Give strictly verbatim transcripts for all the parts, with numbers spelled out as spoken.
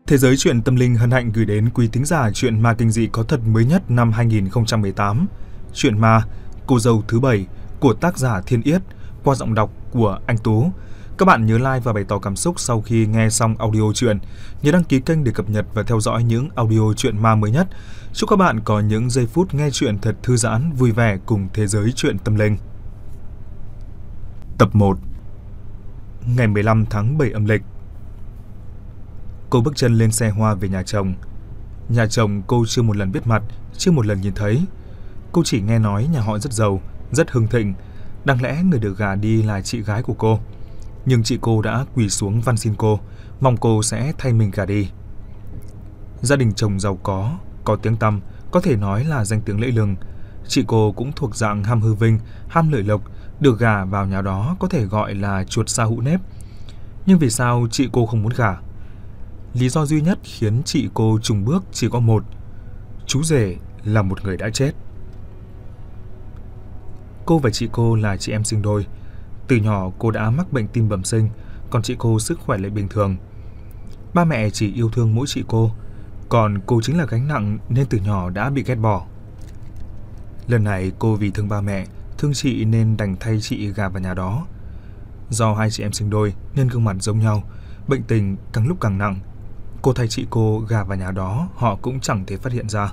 Thế giới truyện tâm linh hân hạnh gửi đến quý thính giả truyện ma kinh dị có thật mới nhất năm hai nghìn không trăm mười tám. Truyện ma Cô dâu thứ bảy của tác giả Thiên Yết qua giọng đọc của anh Tú. Các bạn nhớ like và bày tỏ cảm xúc sau khi nghe xong audio truyện. Nhớ đăng ký kênh để cập nhật và theo dõi những audio truyện ma mới nhất. Chúc các bạn có những giây phút nghe truyện thật thư giãn, vui vẻ cùng thế giới truyện tâm linh. Tập một. Ngày mười lăm tháng bảy âm lịch. Cô bước chân lên xe hoa về nhà chồng. Nhà chồng cô chưa một lần biết mặt, chưa một lần nhìn thấy. Cô chỉ nghe nói nhà họ rất giàu, rất hưng thịnh. Đáng lẽ người được gả đi là chị gái của cô. Nhưng chị cô đã quỳ xuống van xin cô, mong cô sẽ thay mình gả đi. Gia đình chồng giàu có, có tiếng tăm, có thể nói là danh tiếng lẫy lừng. Chị cô cũng thuộc dạng ham hư vinh, ham lợi lộc, được gả vào nhà đó có thể gọi là chuột sa hũ nếp. Nhưng vì sao chị cô không muốn gả? Lý do duy nhất khiến chị cô chùng bước chỉ có một: chú rể là một người đã chết. Cô và chị cô là chị em sinh đôi. Từ nhỏ cô đã mắc bệnh tim bẩm sinh, còn chị cô sức khỏe lại bình thường. Ba mẹ chỉ yêu thương mỗi chị cô, còn cô chính là gánh nặng nên từ nhỏ đã bị ghét bỏ. Lần này cô vì thương ba mẹ, thương chị nên đành thay chị gả vào nhà đó. Do hai chị em sinh đôi nên gương mặt giống nhau, bệnh tình càng lúc càng nặng. Cô thay chị cô gả vào nhà đó, họ cũng chẳng thể phát hiện ra.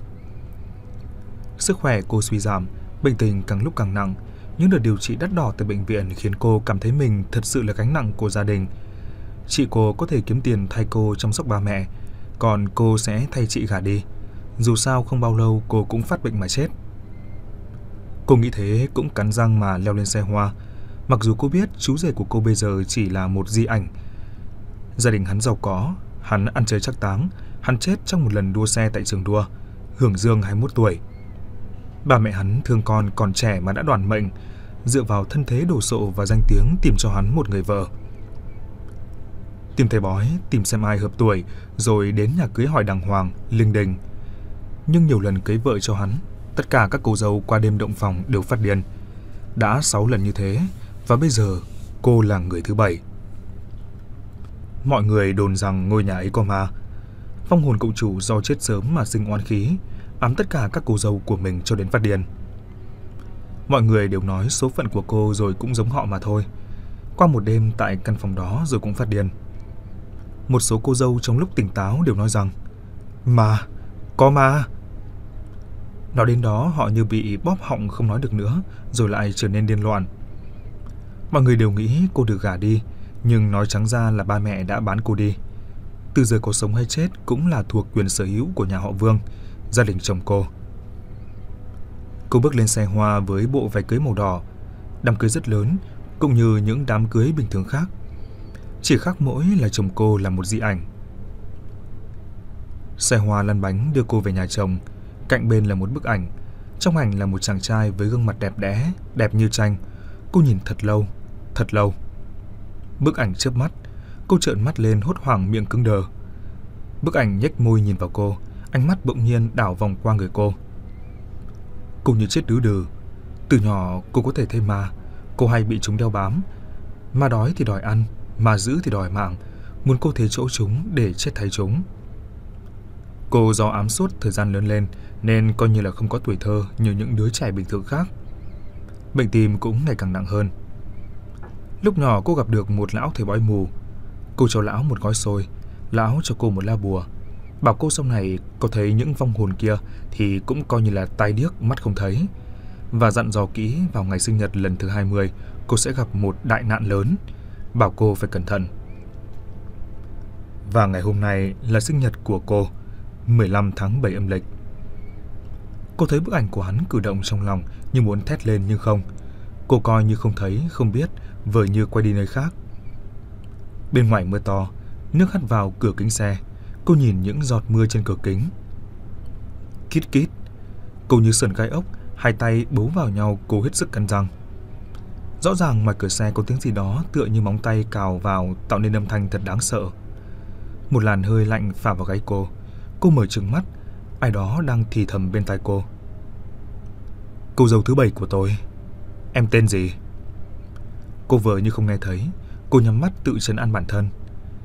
Sức khỏe cô suy giảm, bệnh tình càng lúc càng nặng. Những đợt điều trị đắt đỏ từ bệnh viện khiến cô cảm thấy mình thật sự là gánh nặng của gia đình. Chị cô có thể kiếm tiền thay cô chăm sóc ba mẹ, còn cô sẽ thay chị gả đi. Dù sao không bao lâu cô cũng phát bệnh mà chết. Cô nghĩ thế cũng cắn răng mà leo lên xe hoa. Mặc dù cô biết chú rể của cô bây giờ chỉ là một di ảnh. Gia đình hắn giàu có, hắn ăn chơi chắc táng, hắn chết trong một lần đua xe tại trường đua, hưởng dương hai mươi mốt tuổi. Ba mẹ hắn thương con còn trẻ mà đã đoản mệnh, dựa vào thân thế đồ sộ và danh tiếng tìm cho hắn một người vợ. Tìm thầy bói, tìm xem ai hợp tuổi, rồi đến nhà cưới hỏi đàng hoàng, linh đình. Nhưng nhiều lần cưới vợ cho hắn, tất cả các cô dâu qua đêm động phòng đều phát điên. Đã sáu lần như thế, và bây giờ cô là người thứ bảy. Mọi người đồn rằng ngôi nhà ấy có ma. Vong hồn cậu chủ do chết sớm mà sinh oán khí, ám tất cả các cô dâu của mình cho đến phát điên. Mọi người đều nói số phận của cô rồi cũng giống họ mà thôi. Qua một đêm tại căn phòng đó rồi cũng phát điên. Một số cô dâu trong lúc tỉnh táo đều nói rằng Ma, có ma. Nói đến đó họ như bị bóp họng không nói được nữa, rồi lại trở nên điên loạn. Mọi người đều nghĩ cô được gả đi, nhưng nói trắng ra là ba mẹ đã bán cô đi. Từ giờ cô sống hay chết cũng là thuộc quyền sở hữu của nhà họ Vương, gia đình chồng cô. Cô bước lên xe hoa với bộ váy cưới màu đỏ. Đám cưới rất lớn, cũng như những đám cưới bình thường khác. Chỉ khác mỗi là chồng cô là một di ảnh. Xe hoa lăn bánh đưa cô về nhà chồng. Cạnh bên là một bức ảnh. Trong ảnh là một chàng trai với gương mặt đẹp đẽ, đẹp như tranh. Cô nhìn thật lâu, thật lâu. Bức ảnh chớp mắt, cô trợn mắt lên hốt hoảng, miệng cứng đờ. Bức ảnh nhếch môi nhìn vào cô, ánh mắt bỗng nhiên đảo vòng qua người cô. Cô như chết đứ đừ. Từ nhỏ cô có thể thấy ma, cô hay bị chúng đeo bám. Ma đói thì đòi ăn, ma dữ thì đòi mạng, muốn cô thế chỗ chúng để chết thay chúng. Cô do ám sốt thời gian lớn lên nên coi như là không có tuổi thơ như những đứa trẻ bình thường khác. Bệnh tim cũng ngày càng nặng hơn. Lúc nhỏ cô gặp được một lão thầy bói mù. Cô cho lão một gói xôi, lão cho cô một la bùa, bảo cô sau này có thấy những vong hồn kia thì cũng coi như là tai điếc mắt không thấy, và dặn dò kỹ vào ngày sinh nhật lần thứ hai mươi cô sẽ gặp một đại nạn lớn, bảo cô phải cẩn thận. Và ngày hôm nay là sinh nhật của cô, mười lăm tháng bảy âm lịch. Cô thấy bức ảnh của hắn cử động trong lòng như muốn thét lên nhưng không. Cô coi như không thấy, không biết, vờ như quay đi nơi khác. Bên ngoài mưa to, nước hắt vào cửa kính xe. Cô nhìn những giọt mưa trên cửa kính. Kít kít. Cô như sườn gai ốc, hai tay bấu vào nhau, cố hết sức cắn răng. Rõ ràng ngoài cửa xe có tiếng gì đó tựa như móng tay cào vào, tạo nên âm thanh thật đáng sợ. Một làn hơi lạnh phả vào gáy cô. Cô mở trừng mắt, ai đó đang thì thầm bên tai cô. Cô dâu thứ bảy của tôi, em tên gì? Cô vờ như không nghe thấy. Cô nhắm mắt tự trấn an bản thân.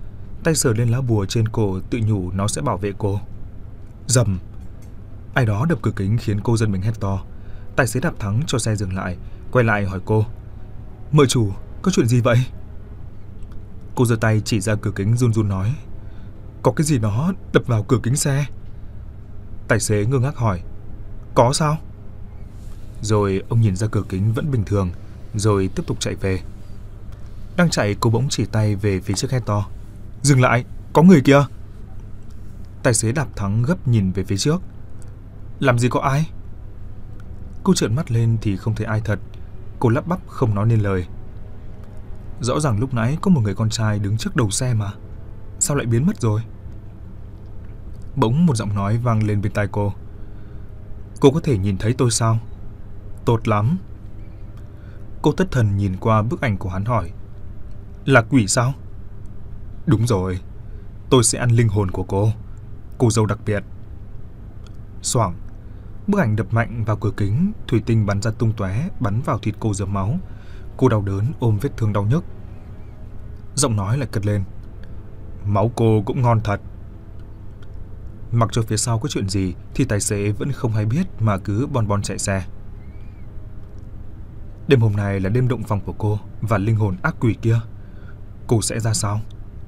tay sờ lên lá bùa trên cổ, tự nhủ nó sẽ bảo vệ cô. Rầm, ai đó đập cửa kính khiến cô giật mình hét to. Tài xế đạp thắng cho xe dừng lại, quay lại hỏi cô: Mợ chủ, có chuyện gì vậy? Cô giơ tay chỉ ra cửa kính run run nói: Có cái gì đó đập vào cửa kính xe. Tài xế ngơ ngác hỏi: Có sao? Rồi ông nhìn ra cửa kính vẫn bình thường, rồi tiếp tục chạy về. Đang chạy, cô bỗng chỉ tay về phía trước hét to: Dừng lại, có người kìa. Tài xế đạp thắng gấp nhìn về phía trước. Làm gì có ai? Cô trợn mắt lên thì không thấy ai thật. Cô lắp bắp không nói nên lời. Rõ ràng lúc nãy có một người con trai đứng trước đầu xe mà, sao lại biến mất rồi? Bỗng một giọng nói vang lên bên tai cô: Cô có thể nhìn thấy tôi sao? Tốt lắm. Cô thất thần nhìn qua bức ảnh của hắn hỏi: Là quỷ sao? Đúng rồi, tôi sẽ ăn linh hồn của cô, cô dâu đặc biệt. Xoảng, bức ảnh đập mạnh vào cửa kính, thủy tinh bắn ra tung tóe, bắn vào thịt cô rớm máu. Cô đau đớn ôm vết thương đau nhức. Giọng nói lại cất lên: Máu cô cũng ngon thật. Mặc cho phía sau có chuyện gì thì tài xế vẫn không hay biết mà cứ bon bon chạy xe. Đêm hôm nay là đêm động phòng của cô và linh hồn ác quỷ kia. Cô sẽ ra sao?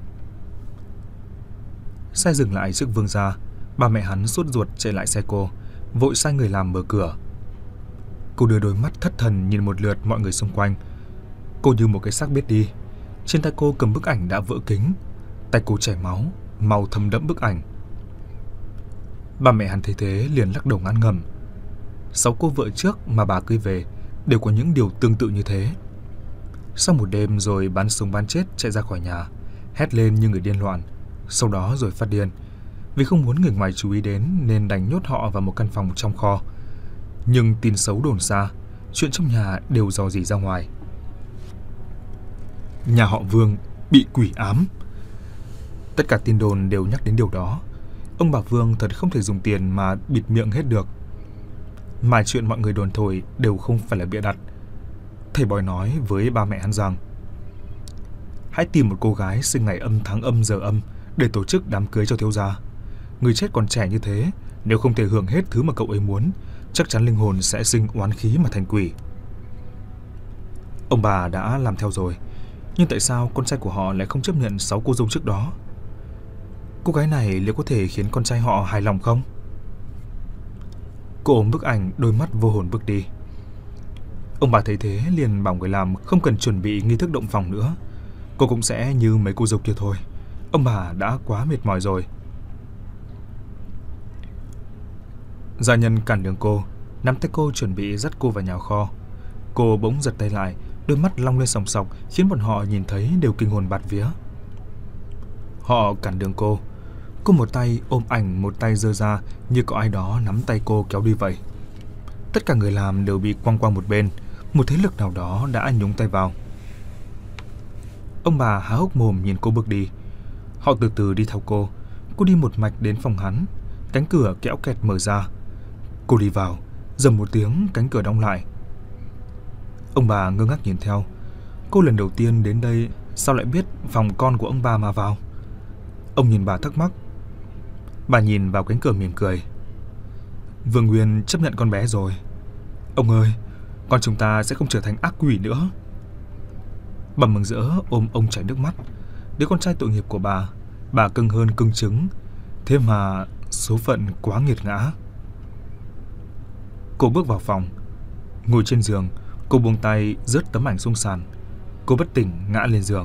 Xe dừng lại trước vương gia. Ba mẹ hắn sốt ruột chạy lại xe cô, vội sai người làm mở cửa. Cô đưa đôi mắt thất thần nhìn một lượt mọi người xung quanh. Cô như một cái xác biết đi. Trên tay cô cầm bức ảnh đã vỡ kính, tay cô chảy máu, màu thấm đẫm bức ảnh. Ba mẹ hắn thấy thế liền lắc đầu ngán ngẩm. Sáu cô vợ trước mà bà cưới về đều có những điều tương tự như thế. Sau một đêm rồi bắn sống bắn chết chạy ra khỏi nhà, hét lên như người điên loạn. Sau đó rồi phát điên. Vì không muốn người ngoài chú ý đến nên đành nhốt họ vào một căn phòng trong kho. Nhưng tin xấu đồn xa, chuyện trong nhà đều dò dỉ ra ngoài. Nhà họ Vương bị quỷ ám. Tất cả tin đồn đều nhắc đến điều đó. Ông bà Vương thật không thể dùng tiền mà bịt miệng hết được. Mà chuyện mọi người đồn thổi đều không phải là bịa đặt. Thầy bói nói với ba mẹ hắn rằng: Hãy tìm một cô gái sinh ngày âm tháng âm giờ âm để tổ chức đám cưới cho thiếu gia. Người chết còn trẻ như thế, nếu không thể hưởng hết thứ mà cậu ấy muốn, chắc chắn linh hồn sẽ sinh oán khí mà thành quỷ. Ông bà đã làm theo rồi, nhưng tại sao con trai của họ lại không chấp nhận sáu cô dâu trước đó? Cô gái này liệu có thể khiến con trai họ hài lòng không? Cô ôm bức ảnh, đôi mắt vô hồn bước đi. Ông bà thấy thế liền bảo người làm không cần chuẩn bị nghi thức động phòng nữa. Cô cũng sẽ như mấy cô dâu kia thôi. Ông bà đã quá mệt mỏi rồi. Gia nhân cản đường cô, nắm tay cô chuẩn bị dắt cô vào nhà kho. Cô bỗng giật tay lại, đôi mắt long lên sòng sọc khiến bọn họ nhìn thấy đều kinh hồn bạt vía. Họ cản đường cô. Cô một tay ôm ảnh, một tay giơ ra như có ai đó nắm tay cô kéo đi vậy. Tất cả người làm đều bị quăng qua một bên. Một thế lực nào đó đã nhúng tay vào. Ông bà há hốc mồm nhìn cô bước đi. Họ từ từ đi theo cô. Cô đi một mạch đến phòng hắn. Cánh cửa kẽo kẹt mở ra. Cô đi vào, rầm một tiếng cánh cửa đóng lại. Ông bà ngơ ngác nhìn theo. Cô lần đầu tiên đến đây, sao lại biết phòng con của ông bà mà vào? Ông nhìn bà thắc mắc. Bà nhìn vào cánh cửa mỉm cười. Vương Nguyên chấp nhận con bé rồi. Ông ơi, con chúng ta sẽ không trở thành ác quỷ nữa. Bà mừng rỡ ôm ông chảy nước mắt. Đứa con trai tội nghiệp của bà, bà cưng hơn cưng trứng. Thế mà số phận quá nghiệt ngã. Cô bước vào phòng. Ngồi trên giường, cô buông tay rớt tấm ảnh xuống sàn. Cô bất tỉnh ngã lên giường.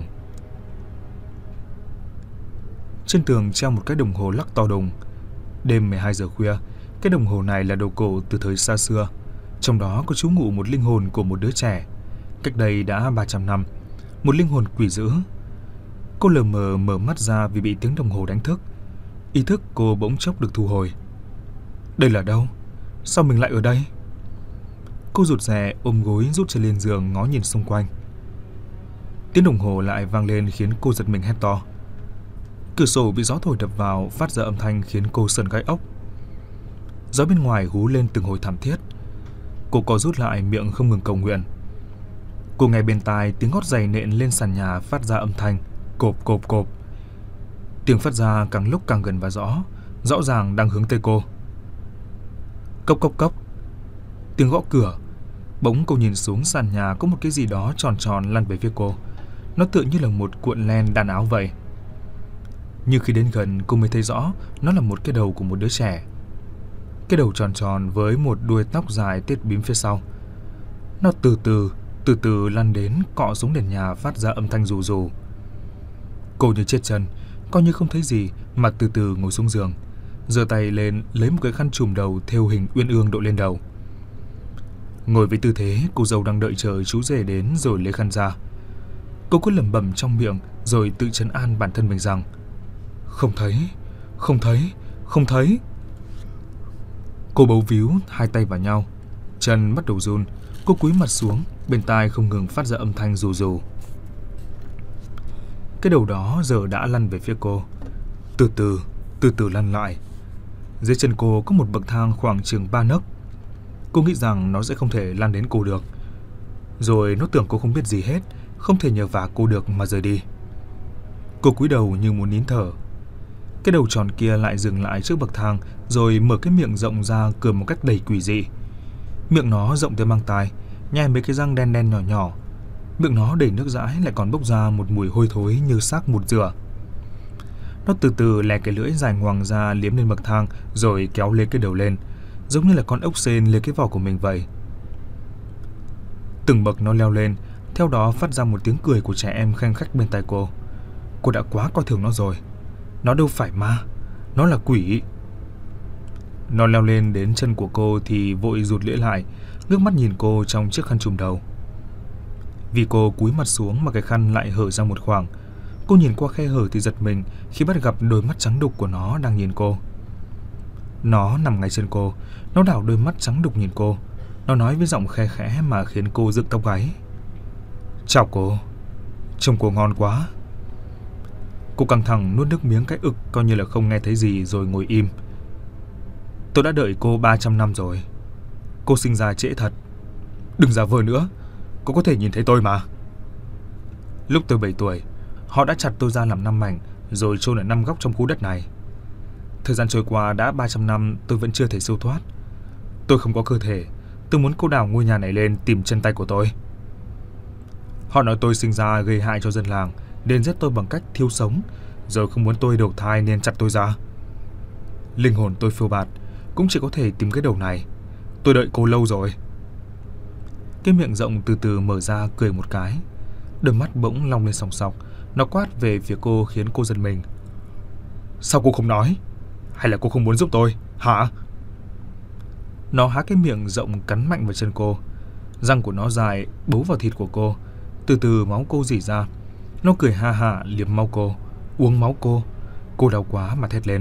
Trên tường treo một cái đồng hồ lắc to đùng. Đêm mười hai giờ khuya, cái đồng hồ này là đồ cổ từ thời xa xưa. Trong đó có trú ngụ một linh hồn của một đứa trẻ. Cách đây đã ba trăm năm. Một linh hồn quỷ dữ. Cô lờ mờ mở mắt ra vì bị tiếng đồng hồ đánh thức. Ý thức cô bỗng chốc được thu hồi. Đây là đâu? Sao mình lại ở đây? Cô rụt rè ôm gối rút chân lên giường ngó nhìn xung quanh. Tiếng đồng hồ lại vang lên khiến cô giật mình hét to. Cửa sổ bị gió thổi đập vào phát ra âm thanh khiến cô sởn gai ốc. Gió bên ngoài hú lên từng hồi thảm thiết. Cô co rút lại miệng không ngừng cầu nguyện. Cô nghe bên tai tiếng gót giày nện lên sàn nhà phát ra âm thanh cộp cộp cộp. Tiếng phát ra càng lúc càng gần và rõ, rõ ràng đang hướng tới cô. Cốc cốc cốc. Tiếng gõ cửa. Bỗng cô nhìn xuống sàn nhà có một cái gì đó tròn tròn lăn về phía cô. Nó tựa như là một cuộn len đan áo vậy. Nhưng khi đến gần cô mới thấy rõ nó là một cái đầu của một đứa trẻ. Cái đầu tròn tròn với một đuôi tóc dài tết bím phía sau. Nó từ từ, từ từ lăn đến cọ xuống nền nhà phát ra âm thanh rù rù. Cô như chết chân, coi như không thấy gì mà từ từ ngồi xuống giường, giơ tay lên lấy một cái khăn trùm đầu thêu hình uyên ương đội lên đầu. Ngồi với tư thế cô dâu đang đợi chờ chú rể đến rồi lấy khăn ra. Cô cứ lẩm bẩm trong miệng rồi tự trấn an bản thân mình rằng không thấy, không thấy, không thấy. Cô bấu víu hai tay vào nhau, chân bắt đầu run. Cô cúi mặt xuống, bên tai không ngừng phát ra âm thanh rù rù. Cái đầu đó giờ đã lăn về phía cô, từ từ, từ từ lăn lại. Dưới chân cô có một bậc thang khoảng chừng ba nấc. Cô nghĩ rằng nó sẽ không thể lăn đến cô được. Rồi nó tưởng cô không biết gì hết, không thể nhờ vả cô được mà rời đi. Cô cúi đầu như muốn nín thở. Cái đầu tròn kia lại dừng lại trước bậc thang, rồi mở cái miệng rộng ra cười một cách đầy quỷ dị. Miệng nó rộng tới mang tai, nhai mấy cái răng đen đen nhỏ nhỏ. Miệng nó đầy nước dãi lại còn bốc ra một mùi hôi thối như xác mụt rửa. Nó từ từ lè cái lưỡi dài ngoằng ra liếm lên bậc thang rồi kéo lê cái đầu lên, giống như là con ốc sên lê cái vỏ của mình vậy. Từng bậc nó leo lên, theo đó phát ra một tiếng cười của trẻ em khanh khách bên tai cô. Cô đã quá coi thường nó rồi. Nó đâu phải ma, nó là quỷ. Nó leo lên đến chân của cô thì vội rụt lưỡi lại, ngước mắt nhìn cô trong chiếc khăn trùm đầu. Vì cô cúi mặt xuống mà cái khăn lại hở ra một khoảng. Cô nhìn qua khe hở thì giật mình khi bắt gặp đôi mắt trắng đục của nó đang nhìn cô. Nó nằm ngay chân cô, nó đảo đôi mắt trắng đục nhìn cô. Nó nói với giọng khe khẽ mà khiến cô dựng tóc gáy. Chào cô, trông cô ngon quá. Cô căng thẳng nuốt nước miếng cái ực coi như là không nghe thấy gì rồi ngồi im. Tôi đã đợi cô ba trăm năm rồi. Cô sinh ra trễ thật. Đừng giả vờ nữa, cô có thể nhìn thấy tôi mà. Lúc tôi bảy tuổi, họ đã chặt tôi ra làm năm mảnh rồi chôn ở năm góc trong khu đất này. Thời gian trôi qua đã ba trăm năm tôi vẫn chưa thể siêu thoát. Tôi không có cơ thể. Tôi muốn cô đào ngôi nhà này lên tìm chân tay của tôi. Họ nói tôi sinh ra gây hại cho dân làng nên giết tôi bằng cách thiêu sống, rồi không muốn tôi đầu thai nên chặt tôi ra. Linh hồn tôi phiêu bạt, cũng chỉ có thể tìm cái đầu này. Tôi đợi cô lâu rồi. Cái miệng rộng từ từ mở ra cười một cái. Đôi mắt bỗng long lên sòng sọc. Nó quát về phía cô khiến cô giật mình. Sao cô không nói? Hay là cô không muốn giúp tôi, hả? Nó há cái miệng rộng cắn mạnh vào chân cô. Răng của nó dài bấu vào thịt của cô. Từ từ máu cô rỉ ra. Nó cười ha hả liếm máu cô, uống máu cô. Cô đau quá mà thét lên.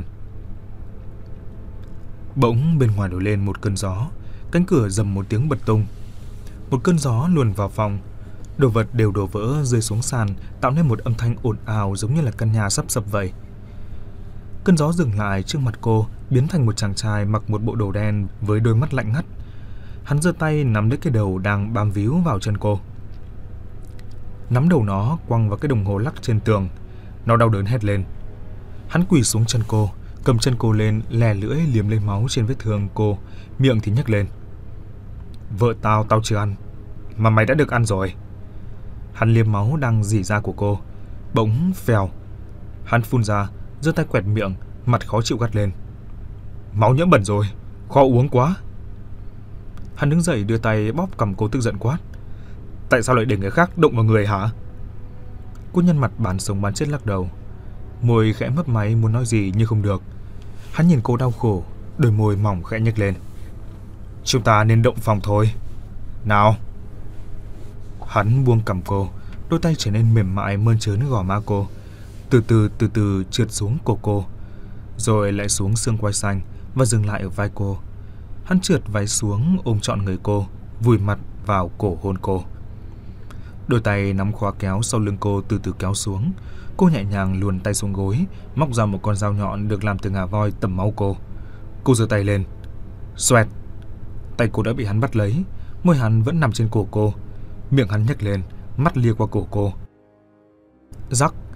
Bỗng bên ngoài nổi lên một cơn gió. Cánh cửa rầm một tiếng bật tung. Một cơn gió luồn vào phòng. Đồ vật đều đổ vỡ rơi xuống sàn, tạo nên một âm thanh ồn ào giống như là căn nhà sắp sập vậy. Cơn gió dừng lại trước mặt cô, biến thành một chàng trai mặc một bộ đồ đen với đôi mắt lạnh ngắt. Hắn giơ tay nắm lấy cái đầu đang bám víu vào chân cô. Nắm đầu nó quăng vào cái đồng hồ lắc trên tường. Nó đau đớn hét lên. Hắn quỳ xuống chân cô, cầm chân cô lên, lè lưỡi liếm lấy máu trên vết thương cô, miệng thì nhếch lên. Vợ tao tao chưa ăn, mà mày đã được ăn rồi. Hắn liếm máu đang rỉ ra của cô. Bỗng phèo, hắn phun ra, giơ tay quẹt miệng, mặt khó chịu gắt lên. Máu nhiễm bẩn rồi, khó uống quá. Hắn đứng dậy đưa tay bóp cằm cô tức giận quát. Tại sao lại để người khác động vào người hả? Cô nhăn mặt bán sống bán chết lắc đầu. Môi khẽ mấp máy muốn nói gì nhưng không được. Hắn nhìn cô đau khổ, đôi môi mỏng khẽ nhếch lên. Chúng ta nên động phòng thôi. Nào. Hắn buông cằm cô, đôi tay trở nên mềm mại mơn trớn gò má cô. Từ từ từ từ trượt xuống cổ cô, rồi lại xuống xương quai xanh và dừng lại ở vai cô. Hắn trượt váy xuống ôm trọn người cô, vùi mặt vào cổ hôn cô. Đôi tay nắm khóa kéo sau lưng cô từ từ kéo xuống. Cô nhẹ nhàng luồn tay xuống gối, móc ra một con dao nhọn được làm từ ngà voi tẩm máu cô. Cô giơ tay lên. Xoẹt. Tay cô đã bị hắn bắt lấy. Môi hắn vẫn nằm trên cổ cô. Miệng hắn nhếch lên, mắt lia qua cổ cô. Rắc.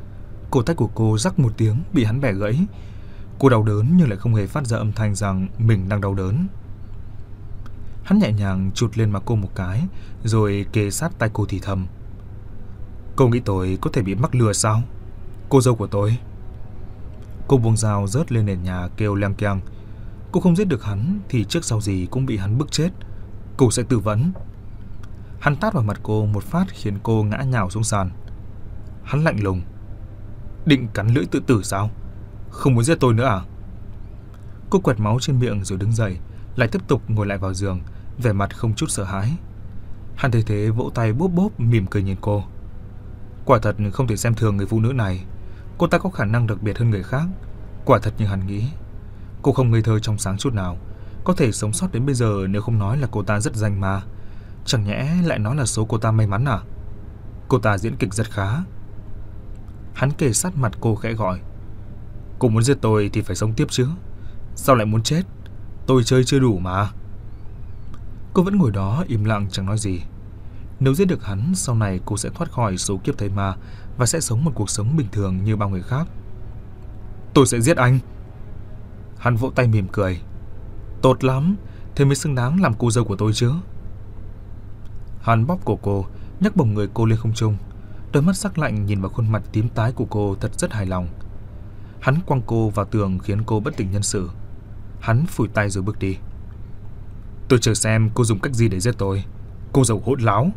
Cổ tay của cô rắc một tiếng bị hắn bẻ gãy. Cô đau đớn nhưng lại không hề phát ra âm thanh rằng mình đang đau đớn. Hắn nhẹ nhàng chụt lên mặt cô một cái, rồi kề sát tay cô thì thầm: "Cô nghĩ tôi có thể bị mắc lừa sao? Cô dâu của tôi." Cô buông dao rớt lên nền nhà kêu leng keng. Cô không giết được hắn thì trước sau gì cũng bị hắn bức chết. Cô sẽ tự vẫn. Hắn tát vào mặt cô một phát khiến cô ngã nhào xuống sàn. Hắn lạnh lùng: "Định cắn lưỡi tự tử sao? Không muốn giết tôi nữa à?" Cô quẹt máu trên miệng rồi đứng dậy, lại tiếp tục ngồi lại vào giường, vẻ mặt không chút sợ hãi. Hắn thấy thế vỗ tay bốp bốp mỉm cười nhìn cô. Quả thật không thể xem thường người phụ nữ này. Cô ta có khả năng đặc biệt hơn người khác. Quả thật như hắn nghĩ. Cô không ngây thơ trong sáng chút nào. Có thể sống sót đến bây giờ nếu không nói là cô ta rất danh mà. Chẳng nhẽ lại nói là số cô ta may mắn à? Cô ta diễn kịch rất khá. Hắn kề sát mặt cô khẽ gọi: "Cô muốn giết tôi thì phải sống tiếp chứ. Sao lại muốn chết? Tôi chơi chưa đủ mà." Cô vẫn ngồi đó im lặng chẳng nói gì. Nếu giết được hắn, sau này cô sẽ thoát khỏi số kiếp thây ma và sẽ sống một cuộc sống bình thường như bao người khác. "Tôi sẽ giết anh." Hắn vỗ tay mỉm cười: "Tốt lắm, thế mới xứng đáng làm cô dâu của tôi chứ." Hắn bóp cổ cô, nhấc bổng người cô lên không trung. Đôi mắt sắc lạnh nhìn vào khuôn mặt tím tái của cô thật rất hài lòng. Hắn quăng cô vào tường khiến cô bất tỉnh nhân sự. Hắn phủi tay rồi bước đi. "Tôi chờ xem cô dùng cách gì để giết tôi, cô dâu hỗn láo."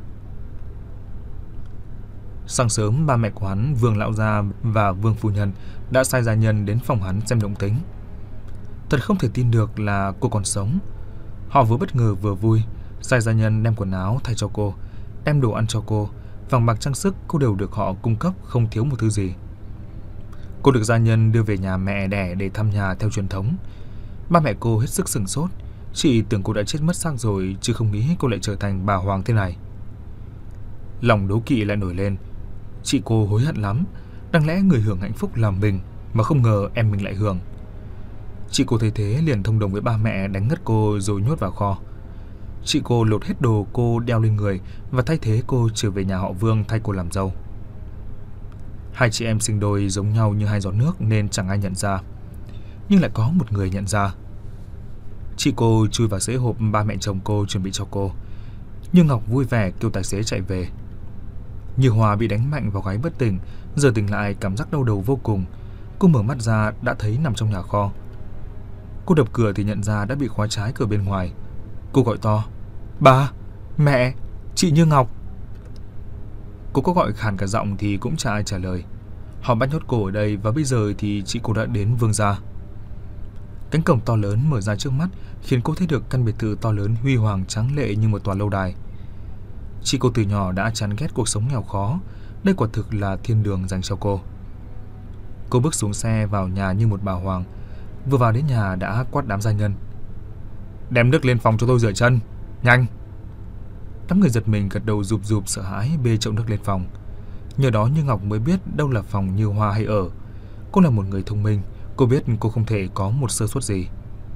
Sáng sớm, ba mẹ của hắn, Vương lão gia và Vương phu nhân đã sai gia nhân đến phòng hắn xem động tĩnh. Thật không thể tin được là cô còn sống. Họ vừa bất ngờ vừa vui. Sai gia nhân đem quần áo thay cho cô, đem đồ ăn cho cô, vàng bạc trang sức cô đều được họ cung cấp, không thiếu một thứ gì. Cô được gia nhân đưa về nhà mẹ đẻ để thăm nhà theo truyền thống. Ba mẹ cô hết sức sửng sốt. Chị tưởng cô đã chết mất xác rồi, chứ không nghĩ cô lại trở thành bà hoàng thế này. Lòng đố kỵ lại nổi lên. Chị cô hối hận lắm. Đáng lẽ người hưởng hạnh phúc là mình, mà không ngờ em mình lại hưởng. Chị cô thấy thế liền thông đồng với ba mẹ đánh ngất cô rồi nhốt vào kho. Chị cô lột hết đồ cô đeo lên người và thay thế cô trở về nhà họ Vương thay cô làm dâu. Hai chị em sinh đôi giống nhau như hai giọt nước nên chẳng ai nhận ra. Nhưng lại có một người nhận ra. Chị cô chui vào xế hộp ba mẹ chồng cô chuẩn bị cho cô. Như Ngọc vui vẻ kêu tài xế chạy về. Như Hòa bị đánh mạnh vào gáy bất tỉnh, giờ tỉnh lại cảm giác đau đầu vô cùng. Cô mở mắt ra đã thấy nằm trong nhà kho. Cô đập cửa thì nhận ra đã bị khóa trái cửa bên ngoài. Cô gọi to: "Ba, mẹ, chị Như Ngọc." Cô có gọi khàn cả giọng thì cũng chả ai trả lời. Họ bắt nhốt cô ở đây và bây giờ thì chị cô đã đến Vương gia. Cánh cổng to lớn mở ra trước mắt khiến cô thấy được căn biệt thự to lớn huy hoàng tráng lệ như một tòa lâu đài. Chị cô từ nhỏ đã chán ghét cuộc sống nghèo khó. Đây quả thực là thiên đường dành cho cô. Cô bước xuống xe vào nhà như một bà hoàng. Vừa vào đến nhà đã quát đám gia nhân: "Đem nước lên phòng cho tôi rửa chân, nhanh!" Đám người giật mình gật đầu rụp rụp sợ hãi bê chậu nước lên phòng. Nhờ đó Như Ngọc mới biết đâu là phòng Như Hoa hay ở. Cô là một người thông minh, cô biết cô không thể có một sơ suất gì.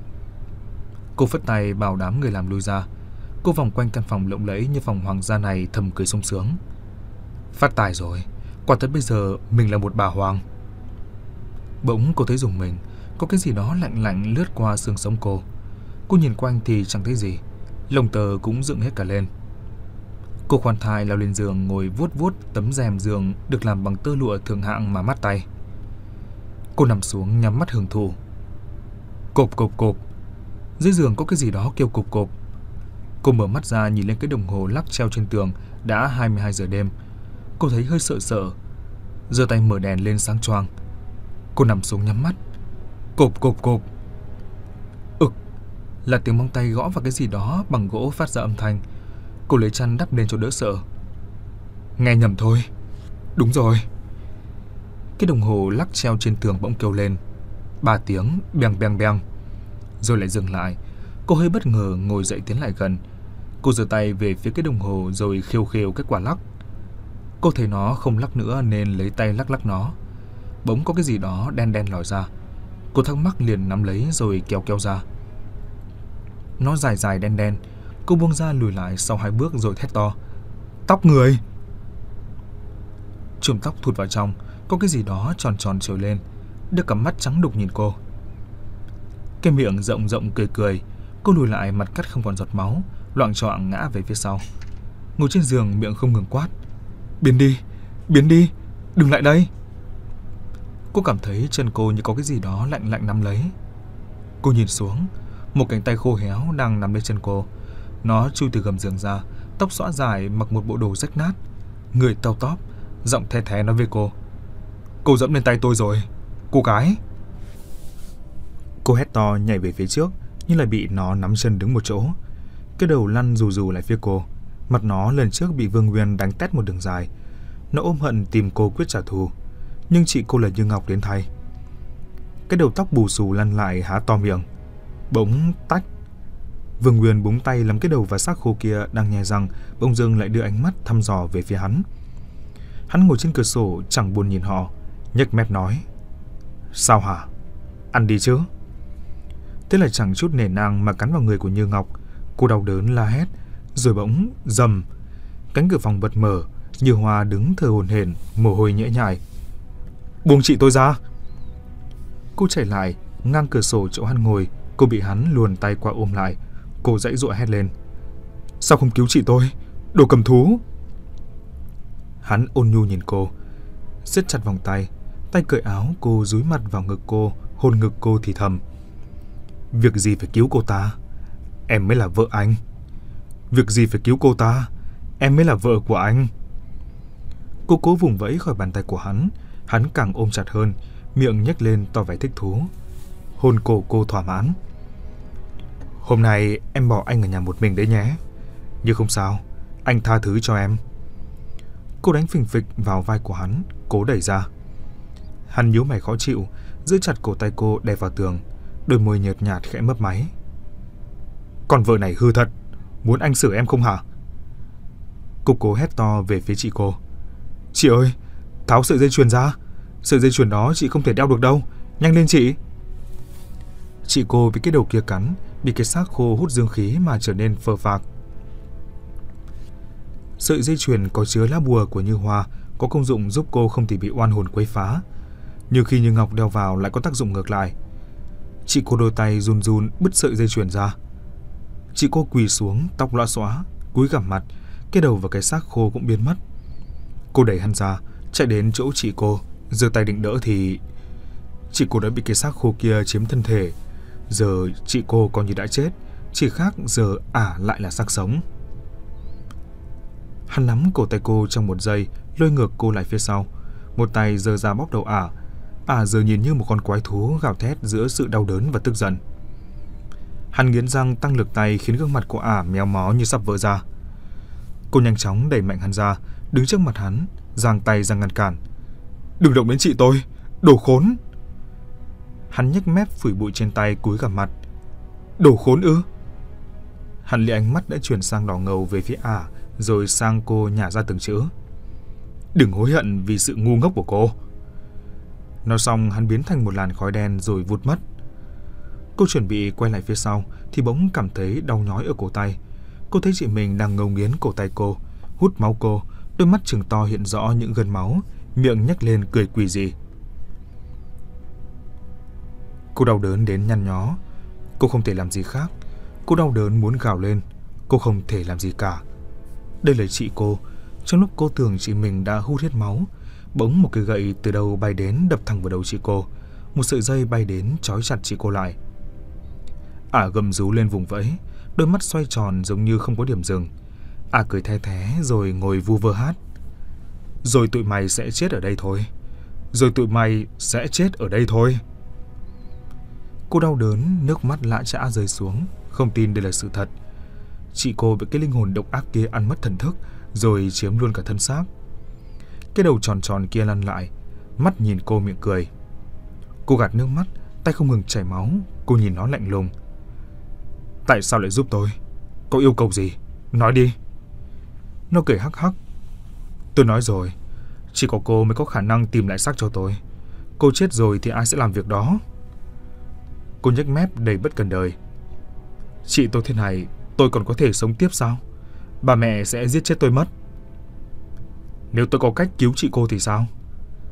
Cô phất tay bảo đám người làm lui ra. Cô vòng quanh căn phòng lộng lẫy như phòng hoàng gia này thầm cười sung sướng. Phát tài rồi, quả thật bây giờ mình là một bà hoàng. Bỗng cô thấy rùng mình, có cái gì đó lạnh lạnh lướt qua xương sống cô. Cô nhìn quanh thì chẳng thấy gì, lông tơ cũng dựng hết cả lên. Cô khoan thai leo lên giường ngồi vuốt vuốt tấm rèm giường được làm bằng tơ lụa thượng hạng mà mát tay. Cô nằm xuống nhắm mắt hưởng thụ. Cộp cộp cộp. Dưới giường có cái gì đó kêu cộp cộp. Cô mở mắt ra nhìn lên cái đồng hồ lắc treo trên tường. Đã hai mươi hai giờ đêm. Cô thấy hơi sợ sợ, giơ tay mở đèn lên sáng choang. Cô nằm xuống nhắm mắt. Cộp cộp cộp. Ực, là tiếng móng tay gõ vào cái gì đó bằng gỗ phát ra âm thanh. Cô lấy chăn đắp lên cho đỡ sợ. Nghe nhầm thôi. Đúng rồi. Cái đồng hồ lắc treo trên tường bỗng kêu lên ba tiếng beng beng beng, rồi lại dừng lại. Cô hơi bất ngờ ngồi dậy tiến lại gần. Cô giơ tay về phía cái đồng hồ rồi khêu khêu cái quả lắc. Cô thấy nó không lắc nữa nên lấy tay lắc lắc nó. Bỗng có cái gì đó đen đen lòi ra. Cô thắc mắc liền nắm lấy rồi kéo kéo ra. Nó dài dài đen đen. Cô buông ra lùi lại sau hai bước rồi thét to: Tóc người! Chùm tóc thụt vào trong. Có có cái gì đó tròn tròn trồi lên, đưa cặp mắt trắng đục nhìn cô. Cái miệng rộng rộng cười cười, cô lùi lại, mặt cắt không còn giọt máu, loạng choạng ngã về phía sau. Ngồi trên giường, miệng không ngừng quát: "Biến đi, biến đi, đừng lại đây." Cô cảm thấy chân cô như có cái gì đó lạnh lạnh nắm lấy. Cô nhìn xuống, một cánh tay khô héo đang nắm lấy chân cô. Nó chui từ gầm giường ra, tóc xõa dài, mặc một bộ đồ rách nát, người tau tóp, giọng the thé nói với cô: "Cô dẫm lên tay tôi rồi, cô gái." Cô hét to, nhảy về phía trước, nhưng lại bị nó nắm chân đứng một chỗ. Cái đầu lăn rù rù lại phía cô. Mặt nó lần trước bị Vương Nguyên đánh tét một đường dài. Nó ôm hận tìm cô quyết trả thù, nhưng chị cô là Như Ngọc đến thay. Cái đầu tóc bù xù lăn lại, há to miệng. Bỗng tách. Vương Nguyên búng tay lắm cái đầu và xác khô kia đang nhè răng, bỗng dưng lại đưa ánh mắt thăm dò về phía hắn. Hắn ngồi trên cửa sổ chẳng buồn nhìn họ, nhếch mép nói: "Sao hả? Ăn đi chứ." Thế là chẳng chút nể nang mà cắn vào người của Như Ngọc. Cô đau đớn la hét, rồi bỗng rầm, cánh cửa phòng bật mở. Như Hoa đứng thở hổn hển, mồ hôi nhễ nhại. "Buông chị tôi ra." Cô chạy lại ngang cửa sổ chỗ hắn ngồi. Cô bị hắn luồn tay qua ôm lại. Cô giãy giụa hét lên: "Sao không cứu chị tôi, đồ cầm thú?" Hắn ôn nhu nhìn cô, siết chặt vòng tay, tay cởi áo cô, dúi mặt vào ngực cô, hôn ngực cô thì thầm: "Việc gì phải cứu cô ta, em mới là vợ anh. Việc gì phải cứu cô ta, em mới là vợ của anh." Cô cố vùng vẫy khỏi bàn tay của hắn. Hắn càng ôm chặt hơn, miệng nhếch lên tỏ vẻ thích thú, hôn cổ cô thỏa mãn. "Hôm nay em bỏ anh ở nhà một mình đấy nhé. Nhưng không sao, anh tha thứ cho em." Cô đánh phình phịch vào vai của hắn, cố đẩy ra. Hắn nhíu mày khó chịu, giữ chặt cổ tay cô đè vào tường, đôi môi nhợt nhạt khẽ mấp máy. "Con vợ này hư thật, muốn anh xử em không hả?" Cô cố hét to về phía chị cô: "Chị ơi, tháo sợi dây chuyền ra. Sợi dây chuyền đó chị không thể đeo được đâu, nhanh lên chị." Chị cô bị cái đầu kia cắn, bị cái xác khô hút dương khí mà trở nên phờ phạc. Sợi dây chuyền có chứa lá bùa của Như Hoa, có công dụng giúp cô không thể bị oan hồn quấy phá. Nhưng khi Như Ngọc đeo vào lại có tác dụng ngược lại. Chị cô đôi tay run run bứt sợi dây chuyền ra. Chị cô quỳ xuống, tóc loa xóa, cúi gằm mặt, cái đầu và cái xác khô cũng biến mất. Cô đẩy hắn ra, chạy đến chỗ chị cô, giơ tay định đỡ thì chị cô đã bị cái xác khô kia chiếm thân thể. Giờ chị cô coi như đã chết, chỉ khác giờ ả lại là xác sống. Hắn nắm cổ tay cô trong một giây, lôi ngược cô lại phía sau, một tay giơ ra bóp đầu ả. Ả giờ nhìn như một con quái thú gào thét giữa sự đau đớn và tức giận. Hắn nghiến răng tăng lực tay khiến gương mặt của ả méo mó như sắp vỡ ra. Cô nhanh chóng đẩy mạnh hắn ra, đứng trước mặt hắn, giang tay ra ngăn cản. "Đừng động đến chị tôi, đồ khốn!" Hắn nhếch mép phủi bụi trên tay, cúi gằm mặt. "Đồ khốn ư?" Hắn lìa ánh mắt đã chuyển sang đỏ ngầu về phía ả, rồi sang cô nhả ra từng chữ: "Đừng hối hận vì sự ngu ngốc của cô." Nói xong hắn biến thành một làn khói đen rồi vụt mất. Cô chuẩn bị quay lại phía sau thì bỗng cảm thấy đau nhói ở cổ tay. Cô thấy chị mình đang ngấu nghiến cổ tay cô, hút máu cô, đôi mắt trừng to hiện rõ những gân máu, miệng nhếch lên cười quỷ dị. Cô đau đớn đến nhăn nhó. Cô không thể làm gì khác. Cô đau đớn muốn gào lên. Cô không thể làm gì cả. Đây là chị cô. Trong lúc cô tưởng chị mình đã hút hết máu, bỗng một cái gậy từ đâu bay đến đập thẳng vào đầu chị cô. Một sợi dây bay đến trói chặt chị cô lại. Ả gầm rú lên vùng vẫy, đôi mắt xoay tròn giống như không có điểm dừng. Ả cười the thé rồi ngồi vu vơ hát: "Rồi tụi mày sẽ chết ở đây thôi. Rồi tụi mày sẽ chết ở đây thôi." Cô đau đớn, nước mắt lã chã rơi xuống, không tin đây là sự thật. Chị cô bị cái linh hồn độc ác kia ăn mất thần thức, rồi chiếm luôn cả thân xác. Cái đầu tròn tròn kia lăn lại, mắt nhìn cô miệng cười. Cô gạt nước mắt, tay không ngừng chảy máu. Cô nhìn nó lạnh lùng. "Tại sao lại giúp tôi? Có yêu cầu gì? Nói đi." Nó cười hắc hắc. "Tôi nói rồi, chỉ có cô mới có khả năng tìm lại xác cho tôi. Cô chết rồi thì ai sẽ làm việc đó?" Cô nhếch mép đầy bất cần đời. "Chị tôi thế này, tôi còn có thể sống tiếp sao? Bà mẹ sẽ giết chết tôi mất." "Nếu tôi có cách cứu chị cô thì sao?"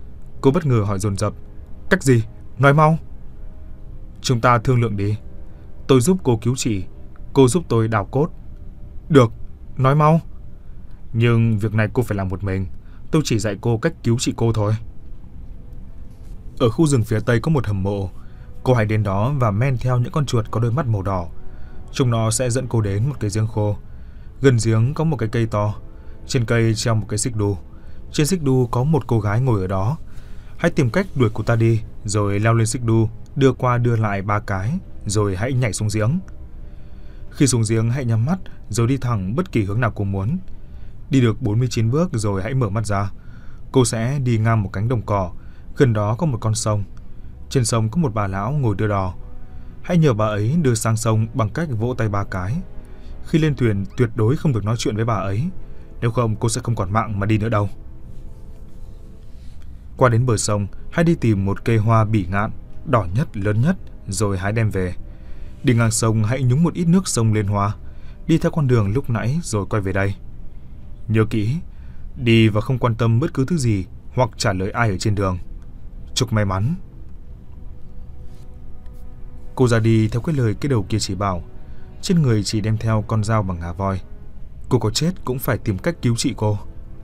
Cô bất ngờ hỏi dồn dập. Cách gì? Nói mau. Chúng ta thương lượng đi. Tôi giúp cô cứu chị, cô giúp tôi đào cốt. Được, nói mau. Nhưng việc này cô phải làm một mình. Tôi chỉ dạy cô cách cứu chị cô thôi. Ở khu rừng phía tây có một hầm mộ. Cô hãy đến đó và men theo những con chuột có đôi mắt màu đỏ. Chúng nó sẽ dẫn cô đến một cái giếng khô. Gần giếng có một cái cây to. Trên cây treo một cái xích đu. Trên xích đu có một cô gái ngồi ở đó. Hãy tìm cách đuổi cô ta đi, rồi leo lên xích đu, đưa qua đưa lại ba cái, rồi hãy nhảy xuống giếng. Khi xuống giếng hãy nhắm mắt rồi đi thẳng bất kỳ hướng nào cô muốn. Đi được bốn mươi chín bước rồi hãy mở mắt ra. Cô sẽ đi ngang một cánh đồng cỏ. Gần đó có một con sông. Trên sông có một bà lão ngồi đưa đò. Hãy nhờ bà ấy đưa sang sông bằng cách vỗ tay ba cái. Khi lên thuyền tuyệt đối không được nói chuyện với bà ấy, nếu không cô sẽ không còn mạng mà đi nữa đâu. Qua đến bờ sông, hãy đi tìm một cây hoa bỉ ngạn, đỏ nhất, lớn nhất, rồi hãy đem về. Đi ngang sông hãy nhúng một ít nước sông lên hoa. Đi theo con đường lúc nãy rồi quay về đây. Nhớ kỹ, đi và không quan tâm bất cứ thứ gì hoặc trả lời ai ở trên đường. Chúc may mắn. Cô ra đi theo cái lời cái đầu kia chỉ bảo. Trên người chỉ đem theo con dao bằng ngà voi. Cô có chết cũng phải tìm cách cứu chị cô.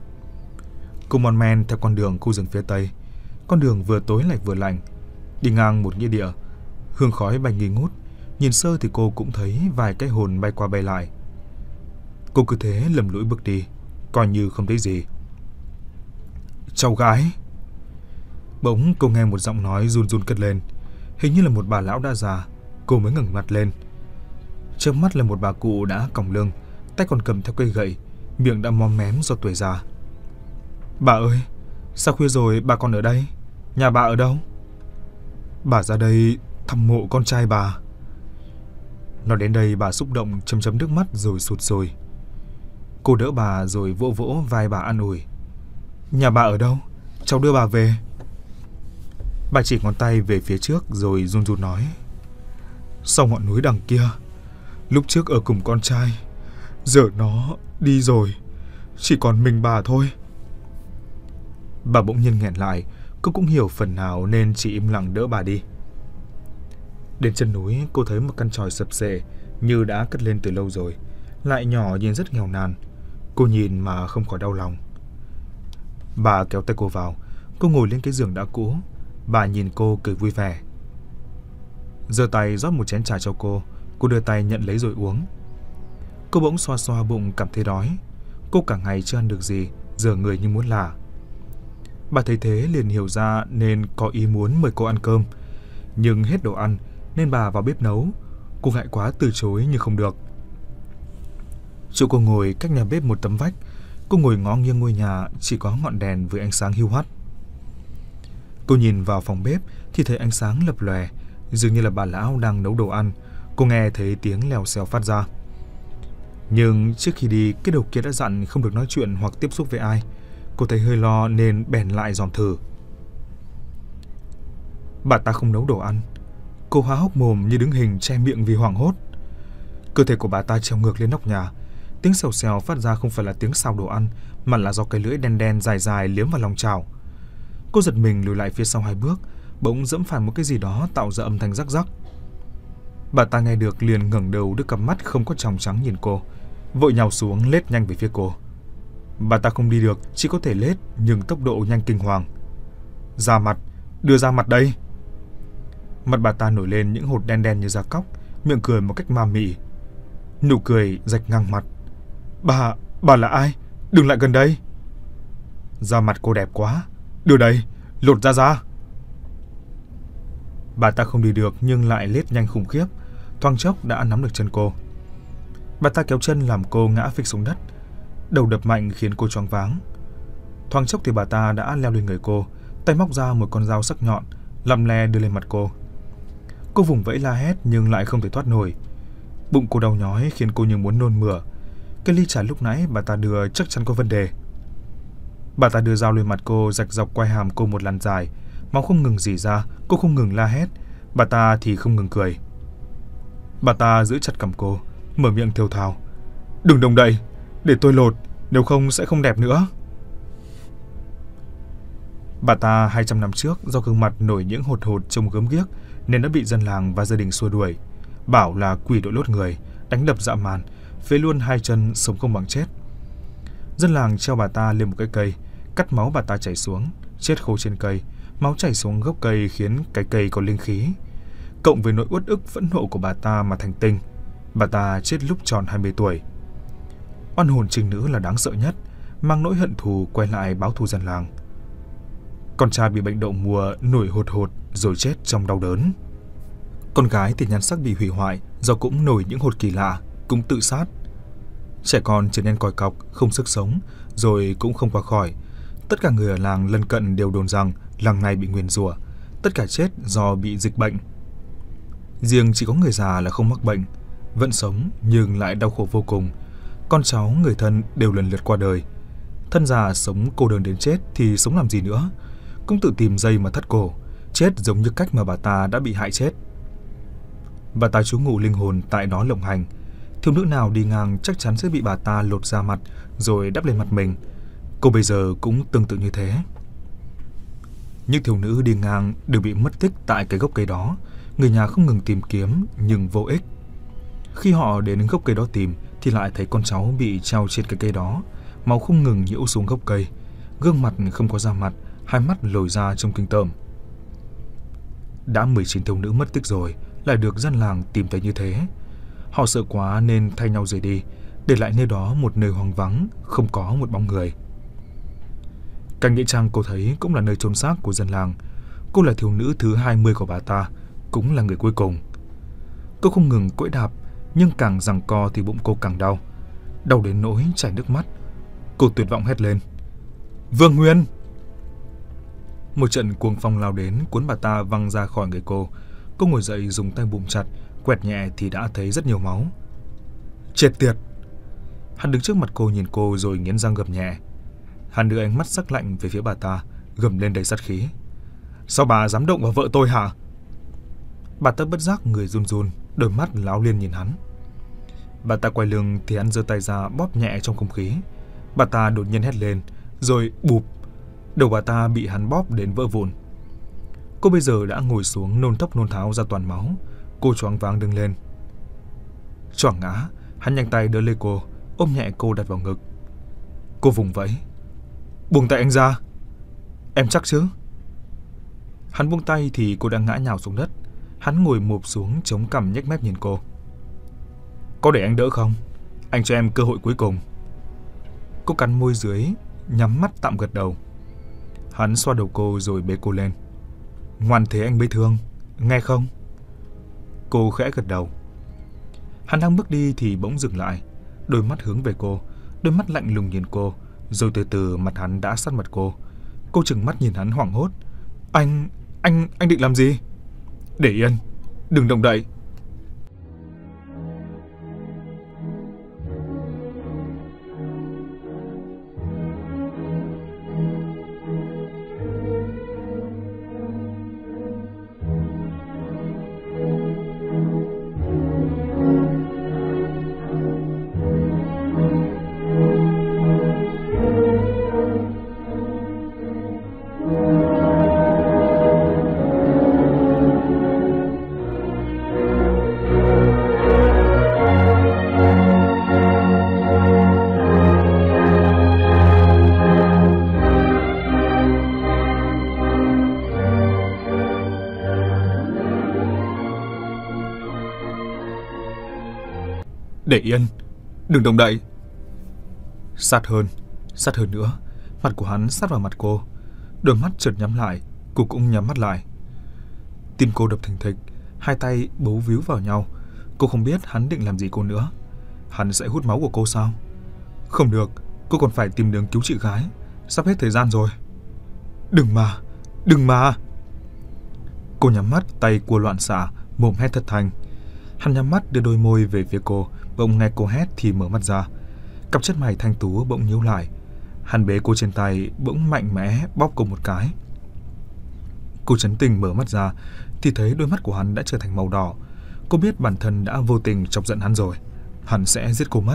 Cô mon men theo con đường khu rừng phía tây. Con đường vừa tối lại vừa lạnh. Đi ngang một nghĩa địa. Hương khói bay nghi ngút. Nhìn sơ thì cô cũng thấy vài cái hồn bay qua bay lại. Cô cứ thế lầm lũi bước đi, coi như không thấy gì. Cháu gái. Bỗng cô nghe một giọng nói run run cất lên. Hình như là một bà lão đã già. Cô mới ngẩng mặt lên. Trước mắt là một bà cụ đã còng lưng, tay còn cầm theo cây gậy, miệng đã móm mém do tuổi già. Bà ơi, sao khuya rồi bà còn ở đây? Nhà bà ở đâu? Bà ra đây thăm mộ con trai bà. Nói đến đây bà xúc động chấm chấm nước mắt rồi sụt sùi. Cô đỡ bà rồi vỗ vỗ vai bà an ủi. Nhà bà ở đâu? Cháu đưa bà về. Bà chỉ ngón tay về phía trước rồi run run nói. Sau ngọn núi đằng kia. Lúc trước ở cùng con trai, giờ nó đi rồi, chỉ còn mình bà thôi. Bà bỗng nhiên nghẹn lại. Cô cũng hiểu phần nào nên chỉ im lặng đỡ bà đi. Đến chân núi cô thấy một căn chòi sập xệ như đã cất lên từ lâu rồi, lại nhỏ nhìn rất nghèo nàn. Cô nhìn mà không khỏi đau lòng. Bà kéo tay cô vào. Cô ngồi lên cái giường đã cũ. Bà nhìn cô cười vui vẻ. Giơ tay rót một chén trà cho cô. Cô đưa tay nhận lấy rồi uống. Cô bỗng xoa xoa bụng cảm thấy đói. Cô cả ngày chưa ăn được gì, giờ người như muốn lả. Bà thấy thế liền hiểu ra nên có ý muốn mời cô ăn cơm. Nhưng hết đồ ăn nên bà vào bếp nấu. Cô ngại quá từ chối nhưng không được. Chỗ cô ngồi cách nhà bếp một tấm vách. Cô ngồi ngó nghiêng ngôi nhà chỉ có ngọn đèn với ánh sáng hiu hắt. Cô nhìn vào phòng bếp thì thấy ánh sáng lập lòe, dường như là bà lão đang nấu đồ ăn. Cô nghe thấy tiếng lèo xèo phát ra. Nhưng trước khi đi, cái đầu kia đã dặn không được nói chuyện hoặc tiếp xúc với ai. Cô thấy hơi lo nên bèn lại dòm thử. Bà ta không nấu đồ ăn. Cô há hốc mồm như đứng hình che miệng vì hoảng hốt. Cơ thể của bà ta treo ngược lên nóc nhà. Tiếng xèo xèo phát ra không phải là tiếng xào đồ ăn, mà là do cái lưỡi đen đen dài dài liếm vào lòng chảo. Cô giật mình lùi lại phía sau hai bước, bỗng giẫm phải một cái gì đó tạo ra âm thanh rắc rắc. Bà ta nghe được liền ngẩng đầu đưa cặp mắt không có tròng trắng nhìn cô, vội nhào xuống lết nhanh về phía cô. Bà ta không đi được, chỉ có thể lết nhưng tốc độ nhanh kinh hoàng. Ra mặt, đưa ra mặt đây. Mặt bà ta nổi lên những hột đen đen như da cóc, miệng cười một cách ma mị. Nụ cười rạch ngang mặt. Bà, bà là ai? Đừng lại gần đây. Da mặt cô đẹp quá. Đưa đây, lột da ra. Bà ta không đi được nhưng lại lết nhanh khủng khiếp, thoáng chốc đã nắm được chân cô. Bà ta kéo chân làm cô ngã phịch xuống đất, đầu đập mạnh khiến cô choáng váng. Thoáng chốc thì bà ta đã leo lên người cô, tay móc ra một con dao sắc nhọn, lăm le đưa lên mặt cô. Cô vùng vẫy la hét nhưng lại không thể thoát nổi. Bụng cô đau nhói khiến cô như muốn nôn mửa. Cái ly trà lúc nãy bà ta đưa chắc chắn có vấn đề. Bà ta đưa dao lên mặt cô, rạch dọc quai hàm cô một làn dài, máu không ngừng rỉ ra. Cô không ngừng la hét, bà ta thì không ngừng cười. Bà ta giữ chặt cằm cô, mở miệng thều thào. Đừng động đậy, để tôi lột, nếu không sẽ không đẹp nữa. Bà ta hai trăm năm trước do gương mặt nổi những hột hột trông gớm ghiếc nên đã bị dân làng và gia đình xua đuổi, bảo là quỷ đội lốt người, đánh đập dã man, phế luôn hai chân sống không bằng chết. Dân làng treo bà ta lên một cái cây, cắt máu bà ta chảy xuống, chết khô trên cây, máu chảy xuống gốc cây khiến cái cây có linh khí. Cộng với nỗi uất ức phẫn nộ của bà ta mà thành tinh, bà ta chết lúc tròn hai mươi tuổi. Oan hồn trinh nữ là đáng sợ nhất, mang nỗi hận thù quay lại báo thù dân làng. Con trai bị bệnh đậu mùa nổi hột hột rồi chết trong đau đớn. Con gái thì nhan sắc bị hủy hoại do cũng nổi những hột kỳ lạ, cũng tự sát. Trẻ con trở nên còi cọc, không sức sống, rồi cũng không qua khỏi. Tất cả người ở làng lân cận đều đồn rằng làng này bị nguyền rủa, tất cả chết do bị dịch bệnh. Riêng chỉ có người già là không mắc bệnh, vẫn sống nhưng lại đau khổ vô cùng. Con cháu, người thân đều lần lượt qua đời. Thân già sống cô đơn đến chết thì sống làm gì nữa, cũng tự tìm dây mà thắt cổ, chết giống như cách mà bà ta đã bị hại chết. Bà ta trú ngụ linh hồn tại đó lộng hành. Thiếu nữ nào đi ngang chắc chắn sẽ bị bà ta lột da mặt rồi đắp lên mặt mình. Cô bây giờ cũng tương tự như thế. Những thiếu nữ đi ngang đều bị mất tích tại cái gốc cây đó. Người nhà không ngừng tìm kiếm nhưng vô ích. Khi họ đến gốc cây đó tìm thì lại thấy con cháu bị treo trên cái cây đó, máu không ngừng nhiễu xuống gốc cây, gương mặt không có da mặt, hai mắt lồi ra trông kinh tởm. Đã mười chín thiếu nữ mất tích rồi, lại được dân làng tìm thấy như thế. Họ sợ quá nên thay nhau rời đi, để lại nơi đó một nơi hoang vắng, không có một bóng người. Cả nghĩa trang cô thấy cũng là nơi chôn xác của dân làng. Cô là thiếu nữ thứ hai mươi của bà ta, cũng là người cuối cùng. Cô không ngừng cõi đạp, nhưng càng giằng co thì bụng cô càng đau, đau đến nỗi chảy nước mắt. Cô tuyệt vọng hét lên: "Vương Nguyên!" Một trận cuồng phong lao đến cuốn bà ta văng ra khỏi người cô. Cô ngồi dậy dùng tay bụng chặt, quẹt nhẹ thì đã thấy rất nhiều máu. Chết tiệt! Hắn đứng trước mặt cô nhìn cô rồi nghiến răng gầm nhẹ. Hắn đưa ánh mắt sắc lạnh về phía bà ta, gầm lên đầy sát khí: "Sao bà dám động vào vợ tôi hả?" Bà ta bất giác người run run, đôi mắt láo liên nhìn hắn. Bà ta quay lưng thì hắn giơ tay ra bóp nhẹ trong không khí. Bà ta đột nhiên hét lên, rồi bụp, đầu bà ta bị hắn bóp đến vỡ vụn. Cô bây giờ đã ngồi xuống nôn thốc nôn tháo ra toàn máu. Cô choáng váng đứng lên. Choảng ngã, hắn nhanh tay đỡ lấy cô, ôm nhẹ cô đặt vào ngực. Cô vùng vẫy: "Buông tay anh ra." "Em chắc chứ?" Hắn buông tay thì cô đang ngã nhào xuống đất. Hắn ngồi mụp xuống chống cằm nhếch mép nhìn cô. "Có để anh đỡ không? Anh cho em cơ hội cuối cùng." Cô cắn môi dưới, nhắm mắt tạm gật đầu. Hắn xoa đầu cô rồi bế cô lên. "Ngoan thế anh mới thương, nghe không?" Cô khẽ gật đầu. Hắn đang bước đi thì bỗng dừng lại, đôi mắt hướng về cô, đôi mắt lạnh lùng nhìn cô, rồi từ từ mặt hắn đã sát mặt cô. Cô trừng mắt nhìn hắn hoảng hốt. Anh, anh, anh định làm gì?" "Để yên, đừng động đậy." "Để yên, đừng động đậy." Sát hơn, sát hơn nữa. Mặt của hắn sát vào mặt cô. Đôi mắt chợt nhắm lại, cô cũng nhắm mắt lại. Tim cô đập thình thịch, hai tay bấu víu vào nhau. Cô không biết hắn định làm gì cô nữa. Hắn sẽ hút máu của cô sao? Không được, cô còn phải tìm đường cứu chị gái. Sắp hết thời gian rồi. "Đừng mà, đừng mà." Cô nhắm mắt, tay cua loạn xạ, mồm hét thật thành. Hắn nhắm mắt đưa đôi môi về phía cô, bỗng nghe cô hét thì mở mắt ra. Cặp chất mày thanh tú bỗng nhíu lại. Hắn bế cô trên tay, bỗng mạnh mẽ bóp cô một cái. Cô chấn tình mở mắt ra thì thấy đôi mắt của hắn đã trở thành màu đỏ. Cô biết bản thân đã vô tình chọc giận hắn rồi. Hắn sẽ giết cô mất.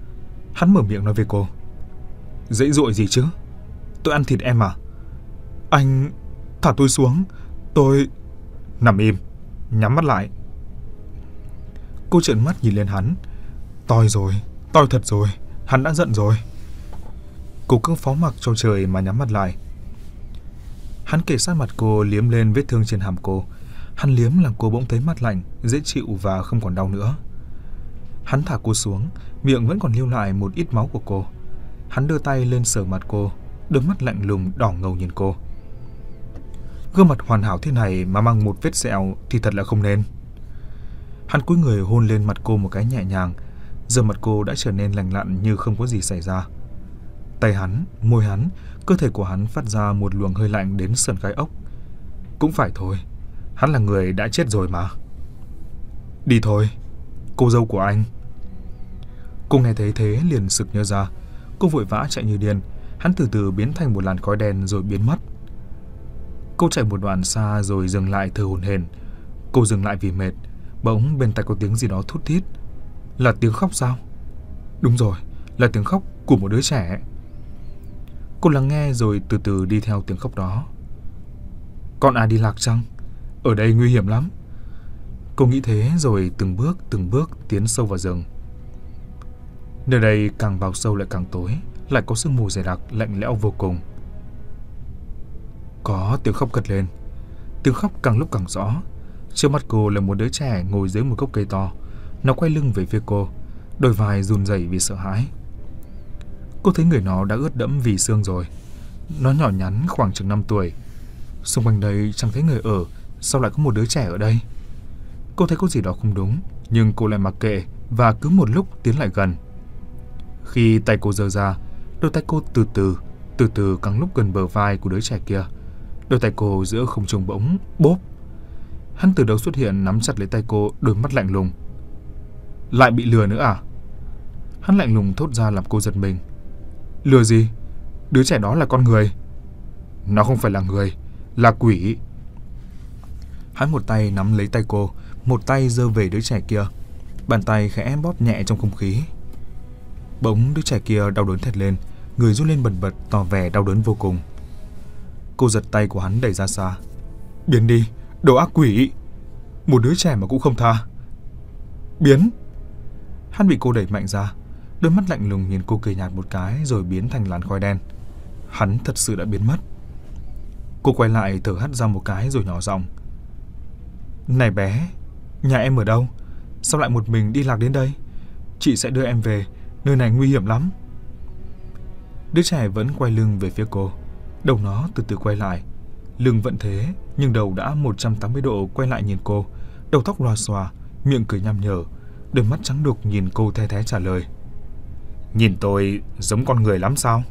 Hắn mở miệng nói với cô: "Dãy dụa gì chứ? Tôi ăn thịt em à? Anh... thả tôi xuống. Tôi... Nằm im, nhắm mắt lại. Cô trợn mắt nhìn lên hắn. Toi rồi, toi thật rồi, hắn đã giận rồi. Cô cứ phó mặc cho trời mà nhắm mắt lại. Hắn kề sát mặt cô, liếm lên vết thương trên hàm cô. Hắn liếm làm cô bỗng thấy mát lạnh, dễ chịu và không còn đau nữa. Hắn thả cô xuống, miệng vẫn còn lưu lại một ít máu của cô. Hắn đưa tay lên sờ mặt cô, đôi mắt lạnh lùng đỏ ngầu nhìn cô. Gương mặt hoàn hảo thế này mà mang một vết sẹo thì thật là không nên. Hắn cúi người hôn lên mặt cô một cái nhẹ nhàng. Giờ mặt cô đã trở nên lành lặn như không có gì xảy ra. Tay hắn, môi hắn, cơ thể của hắn phát ra một luồng hơi lạnh đến sườn gai ốc. Cũng phải thôi, hắn là người đã chết rồi mà. Đi thôi, cô dâu của anh. Cô nghe thấy thế liền sực nhớ ra. Cô vội vã chạy như điên. Hắn từ từ biến thành một làn khói đen rồi biến mất. Cô chạy một đoạn xa rồi dừng lại thở hổn hển. Cô dừng lại vì mệt. Bỗng bên tai có tiếng gì đó thút thít. Là tiếng khóc sao? Đúng rồi, là tiếng khóc của một đứa trẻ. Cô lắng nghe rồi từ từ đi theo tiếng khóc đó. Con ai đi lạc chăng? Ở đây nguy hiểm lắm. Cô nghĩ thế rồi từng bước từng bước tiến sâu vào rừng. Nơi đây càng vào sâu lại càng tối, lại có sương mù dày đặc lạnh lẽo vô cùng. Có tiếng khóc cất lên. Tiếng khóc càng lúc càng rõ. Trước mắt cô là một đứa trẻ ngồi dưới một gốc cây to. Nó quay lưng về phía cô, đôi vai run rẩy vì sợ hãi. Cô thấy người nó đã ướt đẫm vì sương rồi. Nó nhỏ nhắn khoảng chừng năm tuổi. Xung quanh đây chẳng thấy người ở, sao lại có một đứa trẻ ở đây? Cô thấy có gì đó không đúng, nhưng cô lại mặc kệ và cứ một lúc tiến lại gần. Khi tay cô giơ ra, đôi tay cô từ từ, từ từ căng lúc gần bờ vai của đứa trẻ kia. Đôi tay cô giữa không trung bỗng bốp. Hắn từ đâu xuất hiện nắm chặt lấy tay cô, đôi mắt lạnh lùng. Lại bị lừa nữa à? Hắn lạnh lùng thốt ra làm cô giật mình. Lừa gì? Đứa trẻ đó là con người. Nó không phải là người, là quỷ. Hắn một tay nắm lấy tay cô, một tay giơ về đứa trẻ kia. Bàn tay khẽ bóp nhẹ trong không khí. Bỗng đứa trẻ kia đau đớn thét lên, người run lên bần bật tỏ vẻ đau đớn vô cùng. Cô giật tay của hắn đẩy ra xa. Biến đi, đồ ác quỷ. Một đứa trẻ mà cũng không tha. Biến. Hắn bị cô đẩy mạnh ra. Đôi mắt lạnh lùng nhìn cô cười nhạt một cái rồi biến thành làn khói đen. Hắn thật sự đã biến mất. Cô quay lại thở hắt ra một cái rồi nhỏ giọng. Này bé, nhà em ở đâu? Sao lại một mình đi lạc đến đây? Chị sẽ đưa em về, nơi này nguy hiểm lắm. Đứa trẻ vẫn quay lưng về phía cô. Đầu nó từ từ quay lại. Lưng vẫn thế, nhưng đầu đã một trăm tám mươi độ quay lại nhìn cô. Đầu tóc loà xòa, miệng cười nham nhở. Đôi mắt trắng đục nhìn cô the thé trả lời. Nhìn tôi giống con người lắm sao?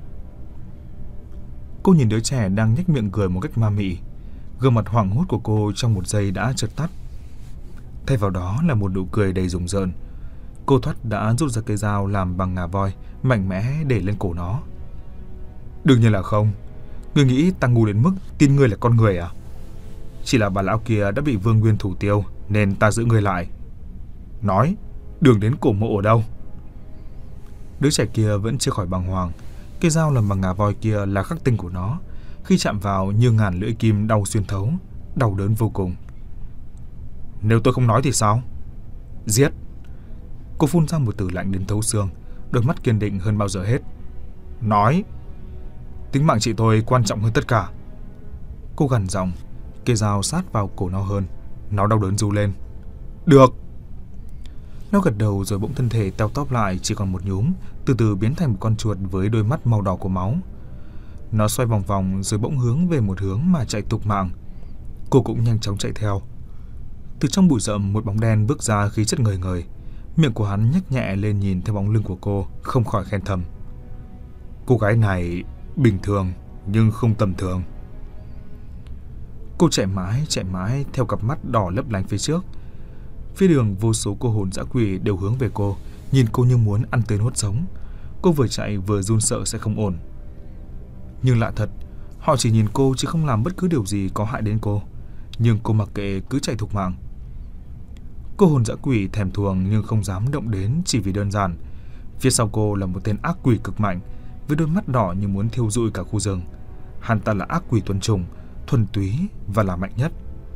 Cô nhìn đứa trẻ đang nhếch miệng cười một cách ma mị. Gương mặt hoảng hốt của cô trong một giây đã chợt tắt. Thay vào đó là một nụ cười đầy rùng rợn. Cô thoắt đã rút ra cây dao làm bằng ngà voi, mạnh mẽ để lên cổ nó. Đương nhiên là không. Ngươi nghĩ ta ngu đến mức tin ngươi là con người à? Chỉ là bà lão kia đã bị Vương Nguyên thủ tiêu nên ta giữ ngươi lại. Nói, đường đến cổ mộ ở đâu? Đứa trẻ kia vẫn chưa khỏi bàng hoàng. Cây dao làm bằng ngà voi kia là khắc tinh của nó. Khi chạm vào như ngàn lưỡi kim đau xuyên thấu, đau đớn vô cùng. Nếu tôi không nói thì sao? Giết. Cô phun ra một từ lạnh đến thấu xương, đôi mắt kiên định hơn bao giờ hết. Nói. Tính mạng chị tôi quan trọng hơn tất cả. Cô gằn giọng, cây dao sát vào cổ nó hơn. Nó đau đớn rú lên. Được. Nó gật đầu rồi bỗng thân thể teo tóp lại chỉ còn một nhúm, từ từ biến thành một con chuột với đôi mắt màu đỏ của máu. Nó xoay vòng vòng rồi bỗng hướng về một hướng mà chạy tục mạng. Cô cũng nhanh chóng chạy theo. Từ trong bụi rậm một bóng đen bước ra khí chất ngời ngời. Miệng của hắn nhếch nhẹ lên nhìn theo bóng lưng của cô, không khỏi khen thầm. Cô gái này bình thường nhưng không tầm thường. Cô chạy mãi chạy mãi theo cặp mắt đỏ lấp lánh phía trước. Phía đường vô số cô hồn dã quỷ đều hướng về cô, nhìn cô như muốn ăn tươi nuốt sống. Cô vừa chạy vừa run sợ sẽ không ổn. Nhưng lạ thật, họ chỉ nhìn cô chứ không làm bất cứ điều gì có hại đến cô. Nhưng cô mặc kệ cứ chạy thục mạng. Cô hồn dã quỷ thèm thuồng nhưng không dám động đến chỉ vì đơn giản. Phía sau cô là một tên ác quỷ cực mạnh với đôi mắt đỏ như muốn thiêu rụi cả khu rừng. hắn ta là ác quỷ tuần trùng, thuần túy và là mạnh nhất.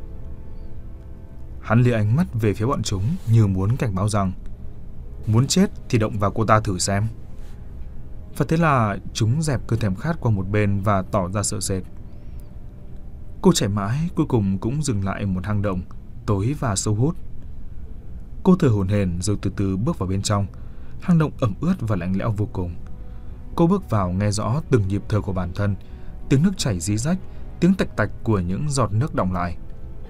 Hắn lia ánh mắt về phía bọn chúng như muốn cảnh báo rằng muốn chết thì động vào cô ta thử xem. Và thế là chúng dẹp cơn thèm khát qua một bên và tỏ ra sợ sệt. Cô chạy mãi, cuối cùng cũng dừng lại một hang động tối và sâu hút. Cô thở hổn hển rồi từ từ bước vào bên trong. Hang động ẩm ướt và lạnh lẽo vô cùng. Cô bước vào nghe rõ từng nhịp thở của bản thân, tiếng nước chảy rí rách, tiếng tạch tạch của những giọt nước đọng lại.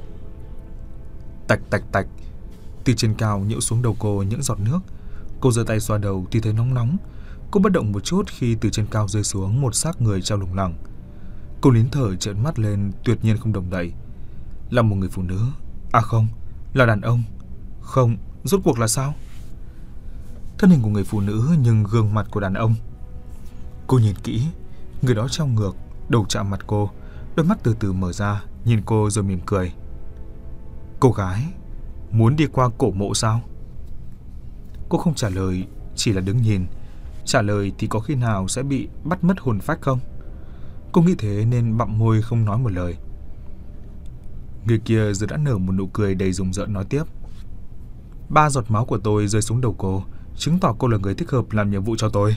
Tạch tạch tạch, từ trên cao nhiễu xuống đầu cô những giọt nước. Cô giơ tay xoa đầu thì thấy nóng nóng. Cô bất động một chút khi từ trên cao rơi xuống một xác người treo lủng lẳng. Cô nín thở trợn mắt lên, tuyệt nhiên không động đậy. Là một người phụ nữ. À không, là đàn ông. Không, rốt cuộc là sao? Thân hình của người phụ nữ nhưng gương mặt của đàn ông. Cô nhìn kỹ, người đó treo ngược, đầu chạm mặt cô, đôi mắt từ từ mở ra, nhìn cô rồi mỉm cười. Cô gái, muốn đi qua cổ mộ sao? Cô không trả lời, chỉ là đứng nhìn. Trả lời thì có khi nào sẽ bị bắt mất hồn phách không? Cô nghĩ thế nên bặm môi không nói một lời. Người kia giờ đã nở một nụ cười đầy rùng rợn nói tiếp. Ba giọt máu của tôi rơi xuống đầu cô, chứng tỏ cô là người thích hợp làm nhiệm vụ cho tôi.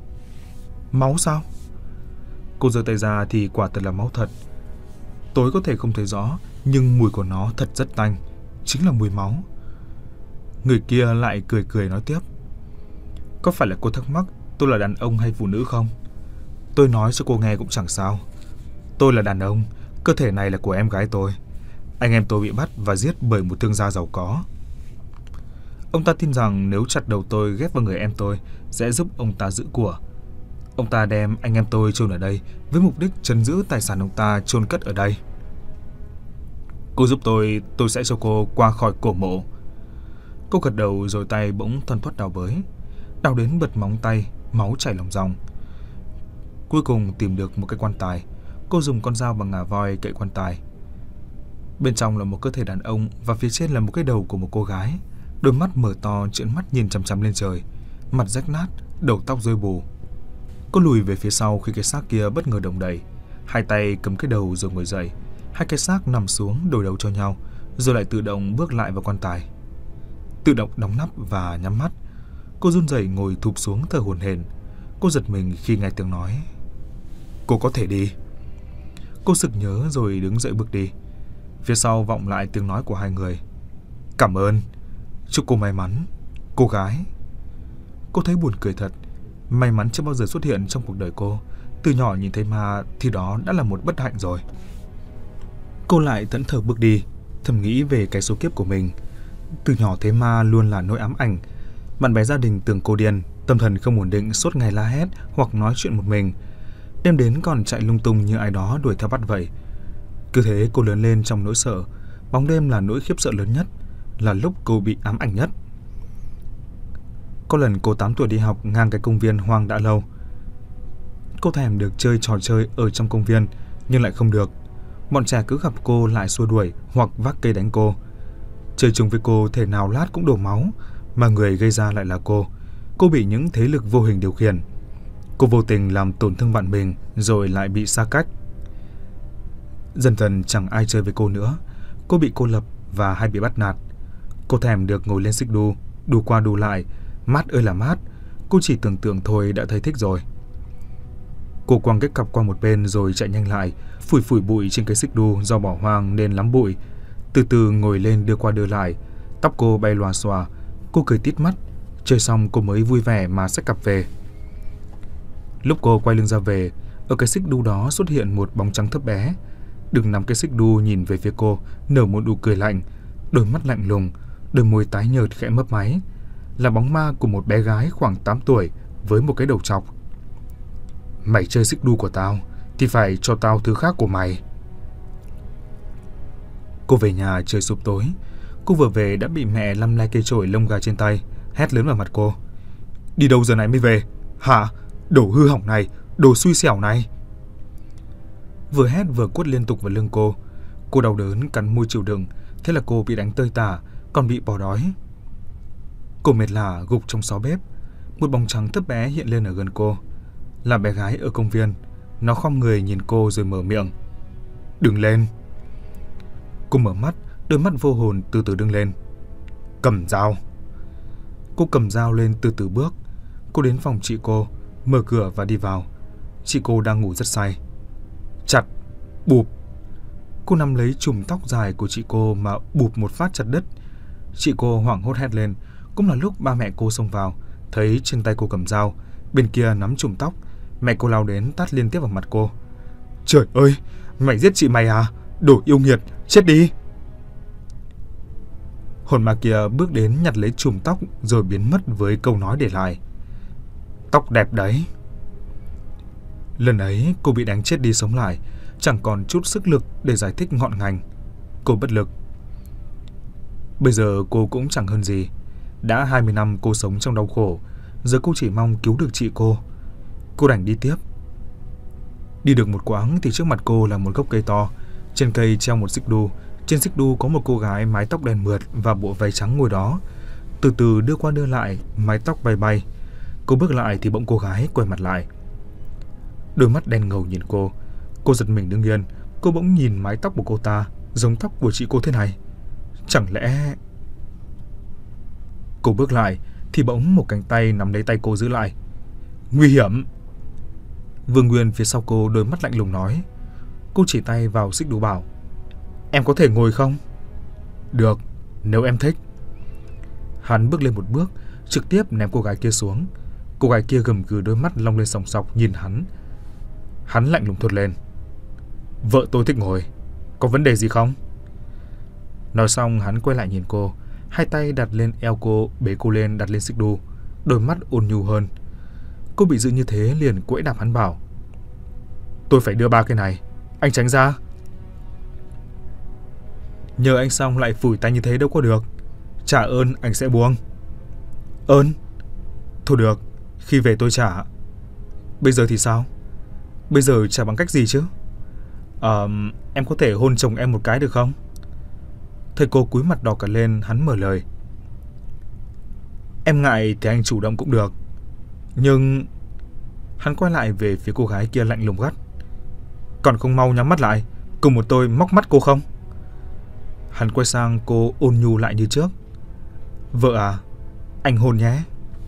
Máu sao? Cô giơ tay ra thì quả thật là máu thật. Tôi có thể không thấy rõ, nhưng mùi của nó thật rất tanh, chính là mùi máu. Người kia lại cười cười nói tiếp. Có phải là cô thắc mắc tôi là đàn ông hay phụ nữ không? Tôi nói cho cô nghe cũng chẳng sao. Tôi là đàn ông, cơ thể này là của em gái tôi. Anh em tôi bị bắt và giết bởi một thương gia giàu có. Ông ta tin rằng nếu chặt đầu tôi ghép vào người em tôi sẽ giúp ông ta giữ của. Ông ta đem anh em tôi chôn ở đây với mục đích trấn giữ tài sản ông ta chôn cất ở đây. Cô giúp tôi, tôi sẽ cho cô qua khỏi cổ mộ. Cô gật đầu rồi tay bỗng thoăn thoắt đào bới, đào đến bật móng tay, máu chảy lòng ròng. Cuối cùng tìm được một cái quan tài. Cô dùng con dao bằng ngà voi cậy quan tài. Bên trong là một cơ thể đàn ông và phía trên là một cái đầu của một cô gái. Đôi mắt mở to, trợn mắt nhìn chằm chằm lên trời, mặt rách nát, đầu tóc rối bù. Cô lùi về phía sau khi cái xác kia bất ngờ động đậy, hai tay cầm cái đầu rồi ngồi dậy. Hai cái xác nằm xuống đổi đầu cho nhau, rồi lại tự động bước lại vào quan tài. Tự động đóng nắp và nhắm mắt. Cô run rẩy ngồi thụp xuống thở hổn hển. Cô giật mình khi nghe tiếng nói. Cô có thể đi. Cô sực nhớ rồi đứng dậy bước đi. Phía sau vọng lại tiếng nói của hai người. Cảm ơn. Chúc cô may mắn. Cô gái. Cô thấy buồn cười thật. May mắn chưa bao giờ xuất hiện trong cuộc đời cô. Từ nhỏ nhìn thấy ma thì đó đã là một bất hạnh rồi. Cô lại thẫn thờ bước đi, thầm nghĩ về cái số kiếp của mình. Từ nhỏ thấy ma luôn là nỗi ám ảnh. Bạn bè gia đình tưởng cô điên, tâm thần không ổn định, suốt ngày la hét hoặc nói chuyện một mình. Đêm đến còn chạy lung tung như ai đó đuổi theo bắt vậy. Cứ thế cô lớn lên trong nỗi sợ. Bóng đêm là nỗi khiếp sợ lớn nhất, là lúc cô bị ám ảnh nhất. Có lần cô tám tuổi đi học ngang cái công viên hoang đã lâu. Cô thèm được chơi trò chơi ở trong công viên, nhưng lại không được. Bọn trẻ cứ gặp cô lại xua đuổi hoặc vác cây đánh cô. Chơi chung với cô thể nào lát cũng đổ máu, mà người gây ra lại là cô. Cô bị những thế lực vô hình điều khiển. Cô vô tình làm tổn thương bạn mình rồi lại bị xa cách. Dần dần chẳng ai chơi với cô nữa. Cô bị cô lập và hay bị bắt nạt. Cô thèm được ngồi lên xích đu, đu qua đu lại, mát ơi là mát. Cô chỉ tưởng tượng thôi đã thấy thích rồi. Cô quăng cái cặp qua một bên rồi chạy nhanh lại, phủi phủi bụi trên cái xích đu do bỏ hoang nên lắm bụi. Từ từ ngồi lên đưa qua đưa lại. Tóc cô bay lòa xòa. Cô cười tít mắt. Chơi xong cô mới vui vẻ mà xách cặp về. Lúc cô quay lưng ra về, ở cái xích đu đó xuất hiện một bóng trắng thấp bé. Đừng nắm cái xích đu nhìn về phía cô, nở một nụ cười lạnh, đôi mắt lạnh lùng, đôi môi tái nhợt khẽ mấp máy. Là bóng ma của một bé gái khoảng tám tuổi với một cái đầu trọc. Mày chơi xích đu của tao thì phải cho tao thứ khác của mày. Cô về nhà trời sụp tối. Cô vừa về đã bị mẹ lăm le cây chổi lông gà trên tay, hét lớn vào mặt cô. Đi đâu giờ này mới về? Hả? Đồ hư hỏng này, đồ xui xẻo này. Vừa hét vừa quất liên tục vào lưng cô. Cô đau đớn cắn môi chịu đựng. Thế là cô bị đánh tơi tả, còn bị bỏ đói. Cô mệt lả gục trong xó bếp. Một bóng trắng thấp bé hiện lên ở gần cô. Là bé gái ở công viên. Nó khom người nhìn cô rồi mở miệng. Đừng lên. Cô mở mắt, đôi mắt vô hồn từ từ đứng lên. Cầm dao. Cô cầm dao lên từ từ bước. Cô đến phòng chị cô, mở cửa và đi vào. Chị cô đang ngủ rất say. Chặt, bụp. Cô nắm lấy chùm tóc dài của chị cô mà bụp một phát chặt đứt. Chị cô hoảng hốt hét lên. Cũng là lúc ba mẹ cô xông vào, thấy trên tay cô cầm dao, bên kia nắm chùm tóc. Mẹ cô lao đến tát liên tiếp vào mặt cô. Trời ơi, mày giết chị mày à? Đồ yêu nghiệt, chết đi. Hồn ma kia bước đến nhặt lấy chùm tóc rồi biến mất với câu nói để lại. Tóc đẹp đấy. Lần ấy cô bị đánh chết đi sống lại, chẳng còn chút sức lực để giải thích ngọn ngành. Cô bất lực. Bây giờ cô cũng chẳng hơn gì. Đã hai mươi năm cô sống trong đau khổ, giờ cô chỉ mong cứu được chị cô. Cô đành đi tiếp. Đi được một quãng thì trước mặt cô là một gốc cây to. Trên cây treo một xích đu. Trên xích đu có một cô gái mái tóc đen mượt và bộ váy trắng ngồi đó, từ từ đưa qua đưa lại, mái tóc bay bay. Cô bước lại thì bỗng cô gái quay mặt lại. Đôi mắt đen ngầu nhìn cô. Cô giật mình đứng yên. Cô bỗng nhìn mái tóc của cô ta giống tóc của chị cô thế này. Chẳng lẽ... Cô bước lại thì bỗng một cánh tay nắm lấy tay cô giữ lại. Nguy hiểm. Vương Nguyên phía sau cô đôi mắt lạnh lùng nói. Cô chỉ tay vào xích đu bảo. Em có thể ngồi không? Được, nếu em thích. Hắn bước lên một bước, trực tiếp ném cô gái kia xuống. Cô gái kia gầm gừ đôi mắt long lên sòng sọc nhìn hắn. Hắn lạnh lùng thốt lên. Vợ tôi thích ngồi, có vấn đề gì không? Nói xong hắn quay lại nhìn cô, hai tay đặt lên eo cô, bế cô lên đặt lên xích đu, đôi mắt ôn nhu hơn. Cô bị giữ như thế liền quẫy đạp hắn bảo. Tôi phải đưa ba cái này, anh tránh ra. Nhờ anh xong lại phủi tay như thế đâu có được. Trả ơn anh sẽ buông. Ơn? Thôi được, khi về tôi trả. Bây giờ thì sao? Bây giờ trả bằng cách gì chứ? Ờ, em có thể hôn chồng em một cái được không? Thấy cô cúi mặt đỏ cả lên, hắn mở lời. Em ngại thì anh chủ động cũng được. Nhưng... Hắn quay lại về phía cô gái kia lạnh lùng gắt. Còn không mau nhắm mắt lại, cùng một tôi móc mắt cô không? Hắn quay sang cô ôn nhu lại như trước. Vợ à, anh hôn nhé.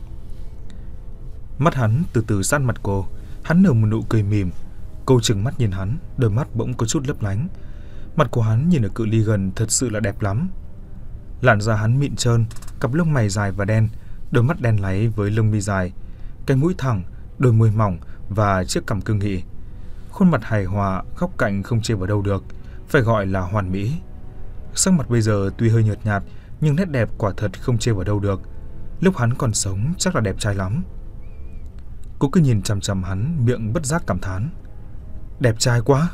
Mắt hắn từ từ sát mặt cô. Hắn nở một nụ cười mỉm. Cô trừng mắt nhìn hắn, đôi mắt bỗng có chút lấp lánh. Mặt của hắn nhìn ở cự ly gần thật sự là đẹp lắm. Làn da hắn mịn trơn, cặp lông mày dài và đen, đôi mắt đen láy với lông mi dài, cái mũi thẳng, đôi môi mỏng và chiếc cằm cương nghị. Khuôn mặt hài hòa, góc cạnh không chê vào đâu được, phải gọi là hoàn mỹ. Sắc mặt bây giờ tuy hơi nhợt nhạt, nhưng nét đẹp quả thật không chê vào đâu được. Lúc hắn còn sống chắc là đẹp trai lắm. Cô cứ nhìn chằm chằm hắn, miệng bất giác cảm thán. Đẹp trai quá.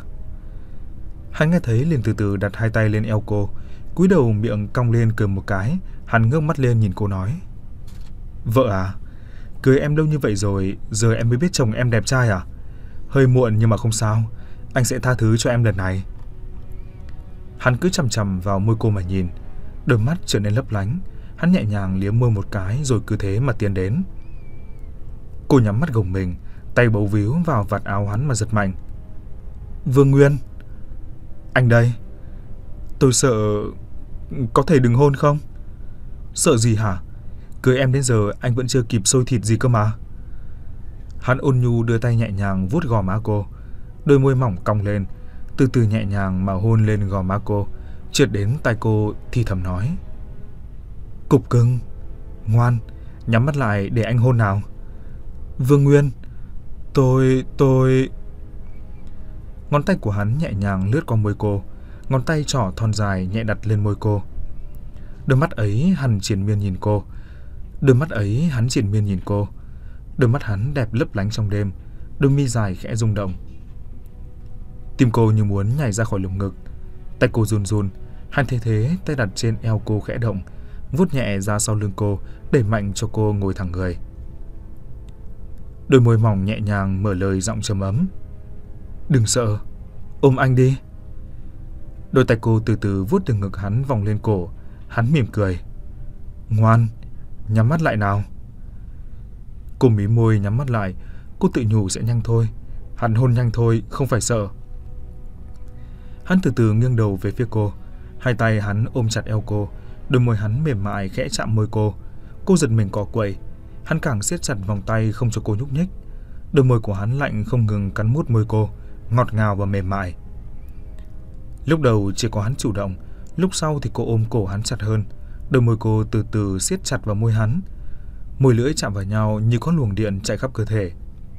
Hắn nghe thấy liền từ từ đặt hai tay lên eo cô, cúi đầu miệng cong lên cười một cái. Hắn ngước mắt lên nhìn cô nói. Vợ à, cưới em lâu như vậy rồi, giờ em mới biết chồng em đẹp trai à? Hơi muộn nhưng mà không sao, anh sẽ tha thứ cho em lần này. Hắn cứ chằm chằm vào môi cô mà nhìn, đôi mắt trở nên lấp lánh. Hắn nhẹ nhàng liếm môi một cái rồi cứ thế mà tiến đến. Cô nhắm mắt gồng mình, tay bấu víu vào vạt áo hắn mà giật mạnh. Vương Nguyên. Anh đây. Tôi sợ... Có thể đừng hôn không? Sợ gì hả? Cưới em đến giờ anh vẫn chưa kịp xôi thịt gì cơ mà. Hắn ôn nhu đưa tay nhẹ nhàng vuốt gò má cô. Đôi môi mỏng cong lên, từ từ nhẹ nhàng mà hôn lên gò má cô, trượt đến tai cô thì thầm nói. Cục cưng, ngoan, nhắm mắt lại để anh hôn nào. Vương Nguyên, tôi, tôi... Ngón tay của hắn nhẹ nhàng lướt qua môi cô, ngón tay trỏ thon dài nhẹ đặt lên môi cô. Đôi mắt ấy hắn triền miên nhìn cô. Đôi mắt ấy hắn triền miên nhìn cô. Đôi mắt hắn đẹp lấp lánh trong đêm, đôi mi dài khẽ rung động. Tim cô như muốn nhảy ra khỏi lồng ngực. Tay cô run run. Hắn thế thế tay đặt trên eo cô khẽ động, vuốt nhẹ ra sau lưng cô, đẩy mạnh cho cô ngồi thẳng người. Đôi môi mỏng nhẹ nhàng mở lời giọng trầm ấm. Đừng sợ, ôm anh đi. Đôi tay cô từ từ vuốt từ ngực hắn vòng lên cổ. Hắn mỉm cười. Ngoan, nhắm mắt lại nào. Cô mí môi nhắm mắt lại. Cô tự nhủ sẽ nhanh thôi. Hắn hôn nhanh thôi, không phải sợ. Hắn từ từ nghiêng đầu về phía cô. Hai tay hắn ôm chặt eo cô. Đôi môi hắn mềm mại khẽ chạm môi cô. Cô giật mình cò quậy. Hắn càng siết chặt vòng tay không cho cô nhúc nhích. Đôi môi của hắn lạnh không ngừng cắn mút môi cô, ngọt ngào và mềm mại. Lúc đầu chỉ có hắn chủ động, lúc sau thì cô ôm cổ hắn chặt hơn. Đôi môi cô từ từ siết chặt vào môi hắn. Môi lưỡi chạm vào nhau như có luồng điện chạy khắp cơ thể.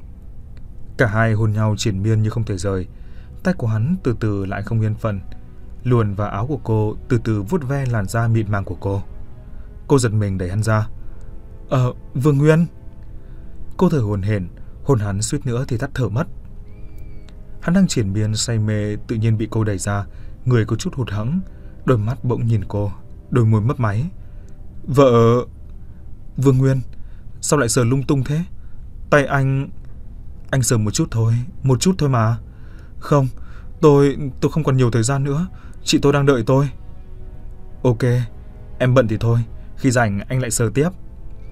Cả hai hôn nhau triền miên như không thể rời. Tay của hắn từ từ lại không yên phận, luồn vào áo của cô, từ từ vuốt ve làn da mịn màng của cô. Cô giật mình đẩy hắn ra. Ờ, Vương Nguyên. Cô thở hổn hển, hôn hắn suýt nữa thì tắt thở mất. Hắn đang triền miên say mê, tự nhiên bị cô đẩy ra, người có chút hụt hẫng, đôi mắt bỗng nhìn cô, đôi môi mấp máy. Vợ... Vương Nguyên, sao lại sờ lung tung thế? Tay anh... Anh sờ một chút thôi, một chút thôi mà. Không, tôi... tôi không còn nhiều thời gian nữa. Chị tôi đang đợi tôi. Ok, em bận thì thôi, khi rảnh anh lại sờ tiếp.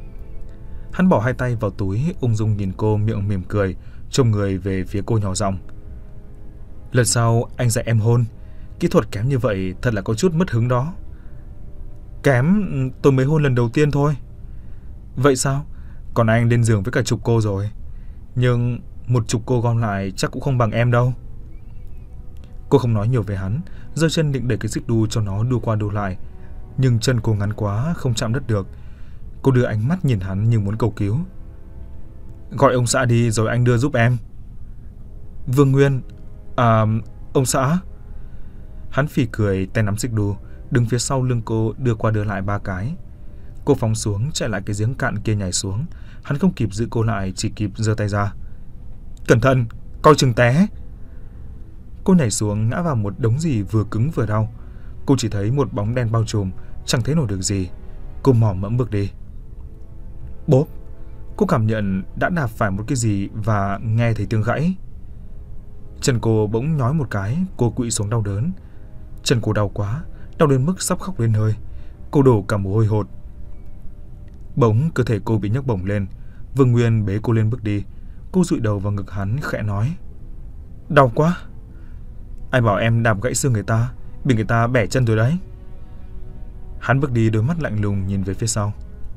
Hắn bỏ hai tay vào túi, ung dung nhìn cô, miệng mỉm cười, trông người về phía cô nhỏ giọng. Lần sau anh dạy em hôn. Kỹ thuật kém như vậy thật là có chút mất hứng đó. Kém? Tôi mới hôn lần đầu tiên thôi. Vậy sao? Còn anh lên giường với cả chục cô rồi. Nhưng một chục cô gom lại chắc cũng không bằng em đâu. Cô không nói nhiều về hắn, giơ chân định đẩy cái xích đu cho nó đu qua đu lại. Nhưng chân cô ngắn quá, không chạm đất được. Cô đưa ánh mắt nhìn hắn như muốn cầu cứu. Gọi ông xã đi rồi anh đưa giúp em. Vương Nguyên. À, ông xã. Hắn phì cười, tay nắm xích đu, đứng phía sau lưng cô đưa qua đưa lại ba cái. Cô phóng xuống, chạy lại cái giếng cạn kia nhảy xuống. Hắn không kịp giữ cô lại, chỉ kịp giơ tay ra. Cẩn thận, coi chừng té. Cô nhảy xuống, ngã vào một đống gì vừa cứng vừa đau. Cô chỉ thấy một bóng đen bao trùm, chẳng thấy nổi được gì. Cô mò mẫm bước đi. Bốp. Cô cảm nhận đã đạp phải một cái gì và nghe thấy tiếng gãy. Chân cô bỗng nhói một cái, cô quỵ xuống đau đớn. Chân cô đau quá, đau đến mức sắp khóc lên hơi. Cô đổ cả mồ hôi hột. Bỗng cơ thể cô bị nhấc bổng lên. Vương Nguyên bế cô lên bước đi. Cô dụi đầu vào ngực hắn khẽ nói. Đau quá. Ai bảo em đạp gãy xương người ta, bị người ta bẻ chân rồi đấy. Hắn bước đi, đôi mắt lạnh lùng nhìn về phía sau.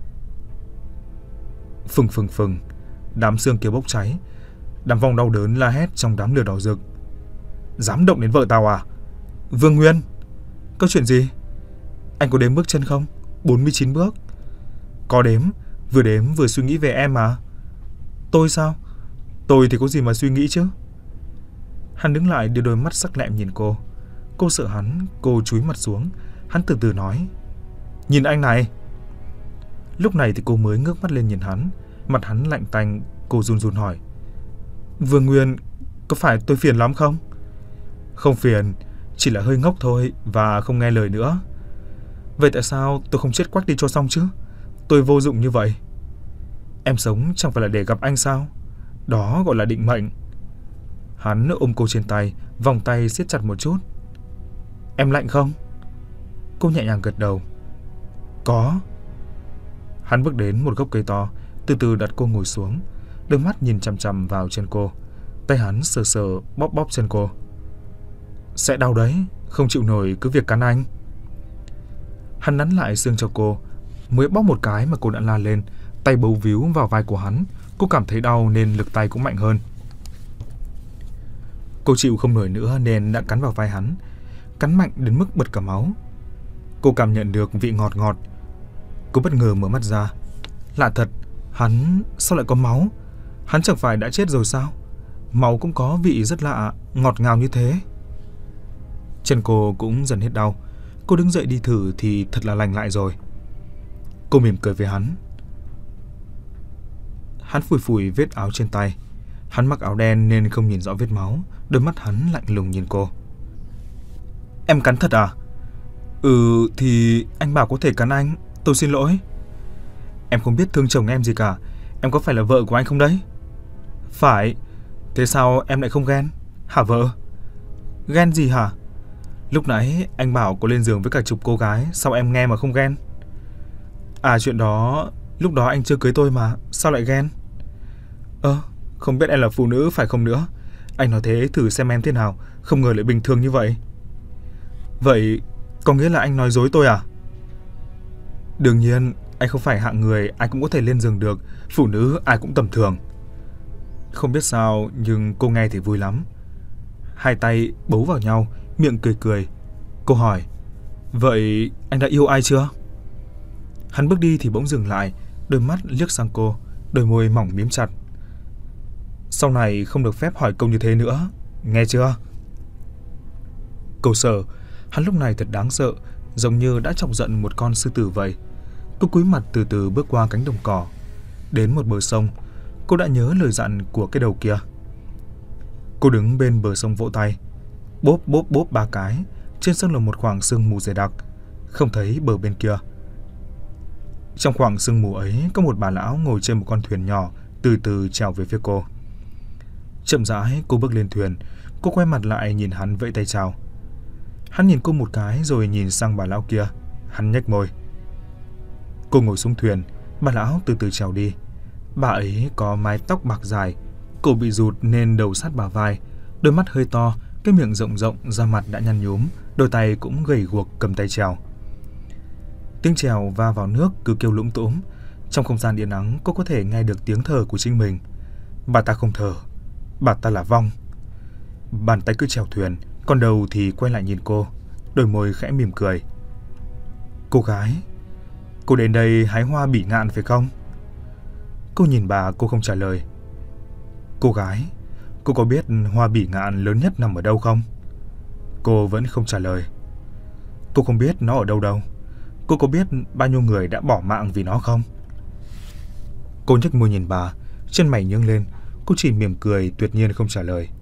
Phừng phừng phừng, đám xương kia bốc cháy. Đám vong đau đớn la hét trong đám lửa đỏ rực. Dám động đến vợ tao à? Vương Nguyên, có chuyện gì? Anh có đếm bước chân không? bốn mươi chín bước. Có đếm, vừa đếm vừa suy nghĩ về em mà. Tôi sao? Tôi thì có gì mà suy nghĩ chứ? Hắn đứng lại, đưa đôi mắt sắc lẹm nhìn cô. Cô sợ hắn, cô chúi mặt xuống. Hắn từ từ nói. Nhìn anh này. Lúc này thì cô mới ngước mắt lên nhìn hắn. Mặt hắn lạnh tanh, cô run run hỏi. Vương Nguyên, có phải tôi phiền lắm không? Không phiền, chỉ là hơi ngốc thôi và không nghe lời nữa. Vậy tại sao tôi không chết quách đi cho xong chứ? Tôi vô dụng như vậy. Em sống chẳng phải là để gặp anh sao? Đó gọi là định mệnh. Hắn ôm cô trên tay, vòng tay siết chặt một chút. Em lạnh không? Cô nhẹ nhàng gật đầu. Có. Hắn bước đến một gốc cây to, từ từ đặt cô ngồi xuống, đôi mắt nhìn chằm chằm vào chân cô. Tay hắn sờ sờ bóp bóp chân cô. Sẽ đau đấy, không chịu nổi cứ việc cắn anh. Hắn nắn lại xương cho cô. Mới bóp một cái mà cô đã la lên, tay bấu víu vào vai của hắn. Cô cảm thấy đau nên lực tay cũng mạnh hơn. Cô chịu không nổi nữa nên đã cắn vào vai hắn, cắn mạnh đến mức bật cả máu. Cô cảm nhận được vị ngọt ngọt. Cô bất ngờ mở mắt ra. Lạ thật, hắn sao lại có máu? Hắn chẳng phải đã chết rồi sao? Máu cũng có vị rất lạ, ngọt ngào như thế. Chân cô cũng dần hết đau. Cô đứng dậy đi thử thì thật là lành lại rồi. Cô mỉm cười với hắn. Hắn phủi phủi vết áo trên tay. Hắn mặc áo đen nên không nhìn rõ vết máu. Đôi mắt hắn lạnh lùng nhìn cô. Em cắn thật à? Ừ thì anh bảo có thể cắn anh. Tôi xin lỗi. Em không biết thương chồng em gì cả. Em có phải là vợ của anh không đấy? Phải. Thế sao em lại không ghen? Hả vợ? Ghen gì hả? Lúc nãy anh bảo có lên giường với cả chục cô gái, sao em nghe mà không ghen? À chuyện đó, lúc đó anh chưa cưới tôi mà, sao lại ghen? Ơ, không biết em là phụ nữ phải không nữa? Anh nói thế thử xem em thế nào, không ngờ lại bình thường như vậy. Vậy có nghĩa là anh nói dối tôi à? Đương nhiên, anh không phải hạng người ai cũng có thể lên giường được, phụ nữ ai cũng tầm thường. Không biết sao nhưng cô nghe thì vui lắm. Hai tay bấu vào nhau, miệng cười cười. Cô hỏi, vậy anh đã yêu ai chưa? Hắn bước đi thì bỗng dừng lại, đôi mắt liếc sang cô, đôi môi mỏng mím chặt. Sau này không được phép hỏi câu như thế nữa, nghe chưa? Cô sợ, hắn lúc này thật đáng sợ, giống như đã chọc giận một con sư tử vậy. Cô cúi mặt từ từ bước qua cánh đồng cỏ. Đến một bờ sông, cô đã nhớ lời dặn của cái đầu kia. Cô đứng bên bờ sông vỗ tay, bốp bốp bốp ba cái. Trên sông là một khoảng sương mù dày đặc, không thấy bờ bên kia. Trong khoảng sương mù ấy có một bà lão ngồi trên một con thuyền nhỏ, từ từ trèo về phía cô. Chậm rãi cô bước lên thuyền. Cô quay mặt lại nhìn hắn vẫy tay chào. Hắn nhìn cô một cái rồi nhìn sang bà lão kia. Hắn nhếch môi. Cô ngồi xuống thuyền. Bà lão từ từ trèo đi. Bà ấy có mái tóc bạc dài, cổ bị rụt nên đầu sát bả vai, đôi mắt hơi to, cái miệng rộng rộng, da mặt đã nhăn nhúm, đôi tay cũng gầy guộc cầm tay chèo. Tiếng chèo va vào nước cứ kêu lũng tũng. Trong không gian yên ắng, cô có thể nghe được tiếng thở của chính mình. Bà ta không thở, bà ta là vong. Bàn tay cứ chèo thuyền, còn đầu thì quay lại nhìn cô, đôi môi khẽ mỉm cười. Cô gái, cô đến đây hái hoa bỉ ngạn phải không? Cô nhìn bà, cô không trả lời. Cô gái, cô có biết hoa bỉ ngạn lớn nhất nằm ở đâu không? Cô vẫn không trả lời. Cô không biết nó ở đâu đâu. Cô có biết bao nhiêu người đã bỏ mạng vì nó không? Cô nhếch môi nhìn bà, chân mày nhướng lên. Cô chỉ mỉm cười, tuyệt nhiên không trả lời.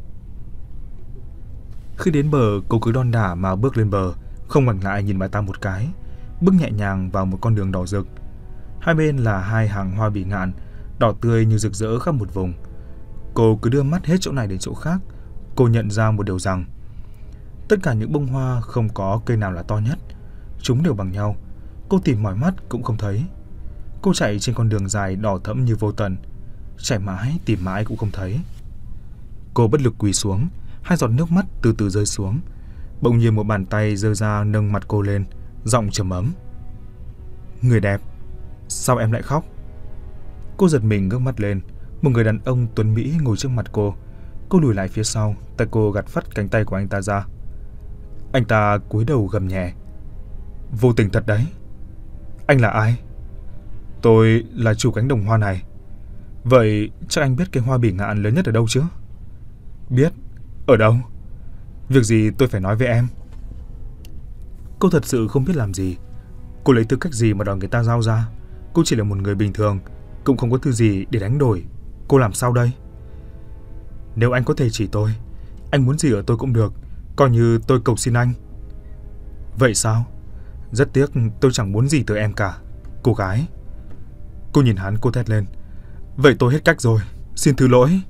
Khi đến bờ, cô cứ đon đả mà bước lên bờ, không ngoảnh lại nhìn bà ta một cái, bước nhẹ nhàng vào một con đường đỏ rực. Hai bên là hai hàng hoa bỉ ngạn, đỏ tươi như rực rỡ khắp một vùng. Cô cứ đưa mắt hết chỗ này đến chỗ khác. Cô nhận ra một điều rằng tất cả những bông hoa không có cây nào là to nhất, chúng đều bằng nhau. Cô tìm mỏi mắt cũng không thấy. Cô chạy trên con đường dài đỏ thẫm như vô tận, chạy mãi tìm mãi cũng không thấy. Cô bất lực quỳ xuống, hai giọt nước mắt từ từ rơi xuống. Bỗng nhiên một bàn tay giơ ra nâng mặt cô lên, giọng trầm ấm. Người đẹp, sao em lại khóc? Cô giật mình ngước mắt lên. Một người đàn ông tuấn mỹ ngồi trước mặt cô. Cô lùi lại phía sau, tay cô gạt phắt cánh tay của anh ta ra. Anh ta cúi đầu gầm nhẹ. Vô tình thật đấy. Anh là ai? Tôi là chủ cánh đồng hoa này. Vậy chắc anh biết cái hoa bỉ ngạn lớn nhất ở đâu chứ? Biết. Ở đâu? Việc gì tôi phải nói với em? Cô thật sự không biết làm gì. Cô lấy tư cách gì mà đòi người ta giao ra? Cô chỉ là một người bình thường, cũng không có thứ gì để đánh đổi. Cô làm sao đây? Nếu anh có thể chỉ tôi, anh muốn gì ở tôi cũng được, coi như tôi cầu xin anh. Vậy sao? Rất tiếc tôi chẳng muốn gì từ em cả, cô gái. Cô nhìn hắn, cô thét lên. Vậy tôi hết cách rồi, xin thứ lỗi.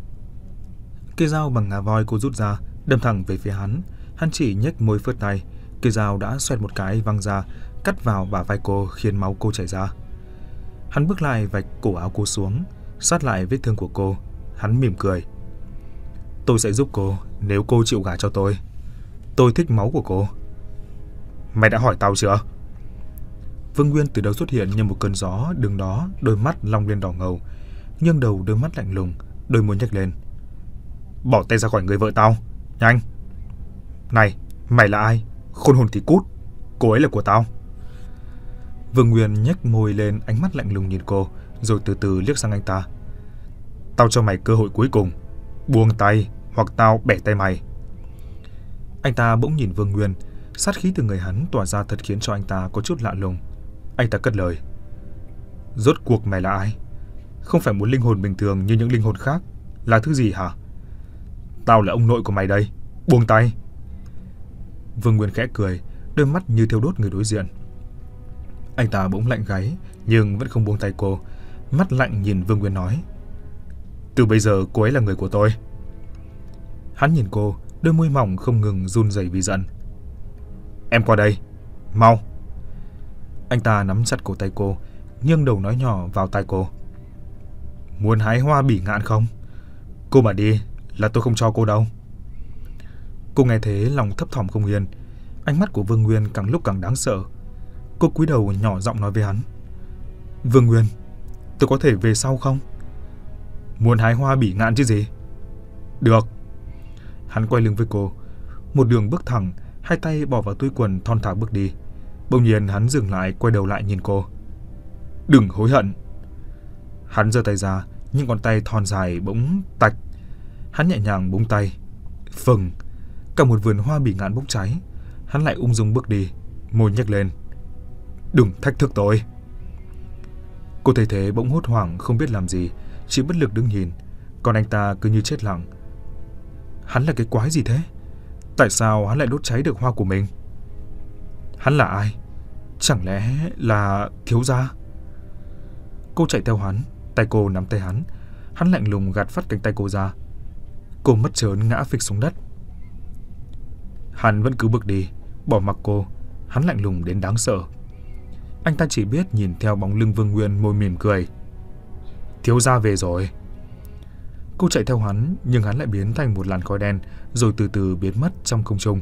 Cây dao bằng ngà voi cô rút ra, đâm thẳng về phía hắn. Hắn chỉ nhếch môi phớt tay. Cây dao đã xoẹt một cái văng ra, cắt vào bả vai cô khiến máu cô chảy ra. Hắn bước lại vạch cổ áo cô xuống, sát lại vết thương của cô. Hắn mỉm cười. Tôi sẽ giúp cô nếu cô chịu gả cho tôi. Tôi thích máu của cô. Mày đã hỏi tao chưa? Vương Nguyên từ đâu xuất hiện như một cơn gió, đứng đó, đôi mắt long lên đỏ ngầu, nghiêng đầu, đôi mắt lạnh lùng, đôi môi nhếch lên. Bỏ tay ra khỏi người vợ tao, nhanh. Này, mày là ai? Khôn hồn thì cút, cô ấy là của tao. Vương Nguyên nhếch môi lên, ánh mắt lạnh lùng nhìn cô, rồi từ từ liếc sang anh ta. Tao cho mày cơ hội cuối cùng, buông tay hoặc tao bẻ tay mày. Anh ta bỗng nhìn Vương Nguyên, sát khí từ người hắn tỏa ra thật khiến cho anh ta có chút lạ lùng. Anh ta cất lời. Rốt cuộc mày là ai? Không phải một linh hồn bình thường như những linh hồn khác. Là thứ gì hả? Tao là ông nội của mày đây, buông tay. Vương Nguyên khẽ cười, đôi mắt như thiêu đốt người đối diện. Anh ta bỗng lạnh gáy, nhưng vẫn không buông tay cô, mắt lạnh nhìn Vương Nguyên nói. Từ bây giờ cô ấy là người của tôi. Hắn nhìn cô, đôi môi mỏng không ngừng run rẩy vì giận. Em qua đây, mau. Anh ta nắm chặt cổ tay cô, nghiêng đầu nói nhỏ vào tai cô. Muốn hái hoa bỉ ngạn không? Cô mà đi là tôi không cho cô đâu. Cô nghe thế lòng thấp thỏm không yên. Ánh mắt của Vương Nguyên càng lúc càng đáng sợ. Cô cúi đầu nhỏ giọng nói với hắn. Vương Nguyên, tôi có thể về sau không? Muốn hái hoa bỉ ngạn chứ gì? Được. Hắn quay lưng với cô, một đường bước thẳng, hai tay bỏ vào túi quần thon thả bước đi. Bỗng nhiên hắn dừng lại, quay đầu lại nhìn cô. Đừng hối hận. Hắn giơ tay ra, nhưng ngón tay thon dài bỗng tạch. Hắn nhẹ nhàng búng tay. Phừng, cả một vườn hoa bỉ ngạn bốc cháy. Hắn lại ung dung bước đi, môi nhếch lên. Đừng thách thức tôi. Cô thấy thế bỗng hốt hoảng không biết làm gì, chỉ bất lực đứng nhìn. Còn anh ta cứ như chết lặng. Hắn là cái quái gì thế? Tại sao hắn lại đốt cháy được hoa của mình? Hắn là ai? Chẳng lẽ là thiếu gia? Cô chạy theo hắn, tay cô nắm tay hắn. Hắn lạnh lùng gạt phắt cánh tay cô ra. Cô mất chớn ngã phịch xuống đất. Hắn vẫn cứ bước đi, bỏ mặc cô. Hắn lạnh lùng đến đáng sợ. Anh ta chỉ biết nhìn theo bóng lưng Vương Nguyên, môi mỉm cười. Thiếu gia về rồi. Cô chạy theo hắn, nhưng hắn lại biến thành một làn khói đen, rồi từ từ biến mất trong không trung.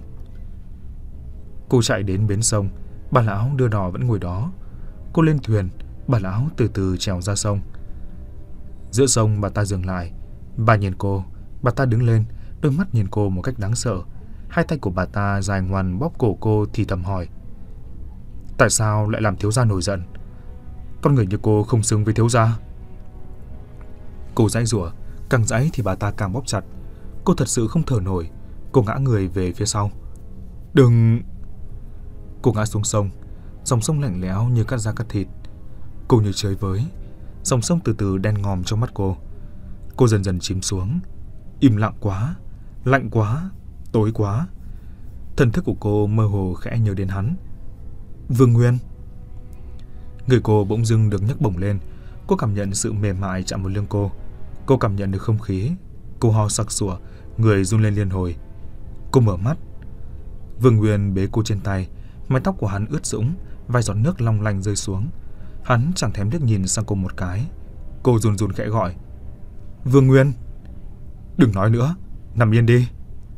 Cô chạy đến bến sông. Bà lão đưa đò vẫn ngồi đó. Cô lên thuyền. Bà lão từ từ trèo ra sông. Giữa sông bà ta dừng lại. Bà nhìn cô. Bà ta đứng lên, đôi mắt nhìn cô một cách đáng sợ. Hai tay của bà ta dài ngoằn bóp cổ cô, thì thầm hỏi. Tại sao lại làm thiếu gia nổi giận? Con người như cô không xứng với thiếu gia. Cô giãy giụa, càng giãy thì bà ta càng bóp chặt. Cô thật sự không thở nổi. Cô ngã người về phía sau. Đừng... Cô ngã xuống sông. Dòng sông lạnh lẽo như cắt da cắt thịt. Cô như chơi với. Dòng sông từ từ đen ngòm trong mắt cô. Cô dần dần chìm xuống. Im lặng quá, lạnh quá, tối quá. Thần thức của cô mơ hồ khẽ nhớ đến hắn. Vương Nguyên. Người cô bỗng dưng được nhấc bổng lên. Cô cảm nhận sự mềm mại chạm vào lưng cô. Cô cảm nhận được không khí. Cô ho sặc sụa, người run lên liên hồi. Cô mở mắt. Vương Nguyên bế cô trên tay. Mái tóc của hắn ướt sũng, vài giọt nước long lanh rơi xuống. Hắn chẳng thèm liếc nhìn sang cô một cái. Cô run run khẽ gọi. Vương Nguyên. Đừng nói nữa, nằm yên đi.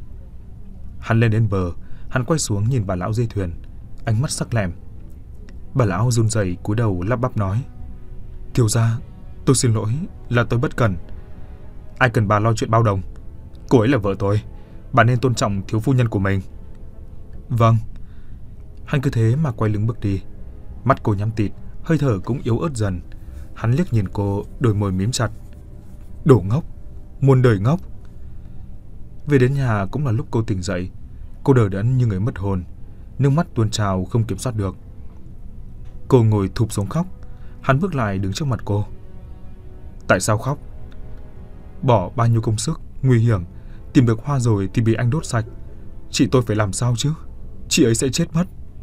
Hắn lên đến bờ. Hắn quay xuống nhìn bà lão dây thuyền, ánh mắt sắc lẹm. Bà lão run rẩy cúi đầu lắp bắp nói. Thiếu gia, tôi xin lỗi, là tôi bất cẩn. Ai cần bà lo chuyện bao đồng? Cô ấy là vợ tôi, bà nên tôn trọng thiếu phu nhân của mình. Vâng. Hắn cứ thế mà quay lưng bước đi. Mắt cô nhắm tịt, hơi thở cũng yếu ớt dần. Hắn liếc nhìn cô, đôi môi mím chặt. Đồ ngốc, muôn đời ngốc. Về đến nhà cũng là lúc cô tỉnh dậy. Cô đờ đẫn như người mất hồn, nước mắt tuôn trào không kiểm soát được. Cô ngồi thụp xuống khóc. Hắn bước lại đứng trước mặt cô. Tại sao khóc? Bỏ bao nhiêu công sức, nguy hiểm, tìm được hoa rồi thì bị anh đốt sạch. Chị tôi phải làm sao chứ? Chị ấy sẽ chết mất.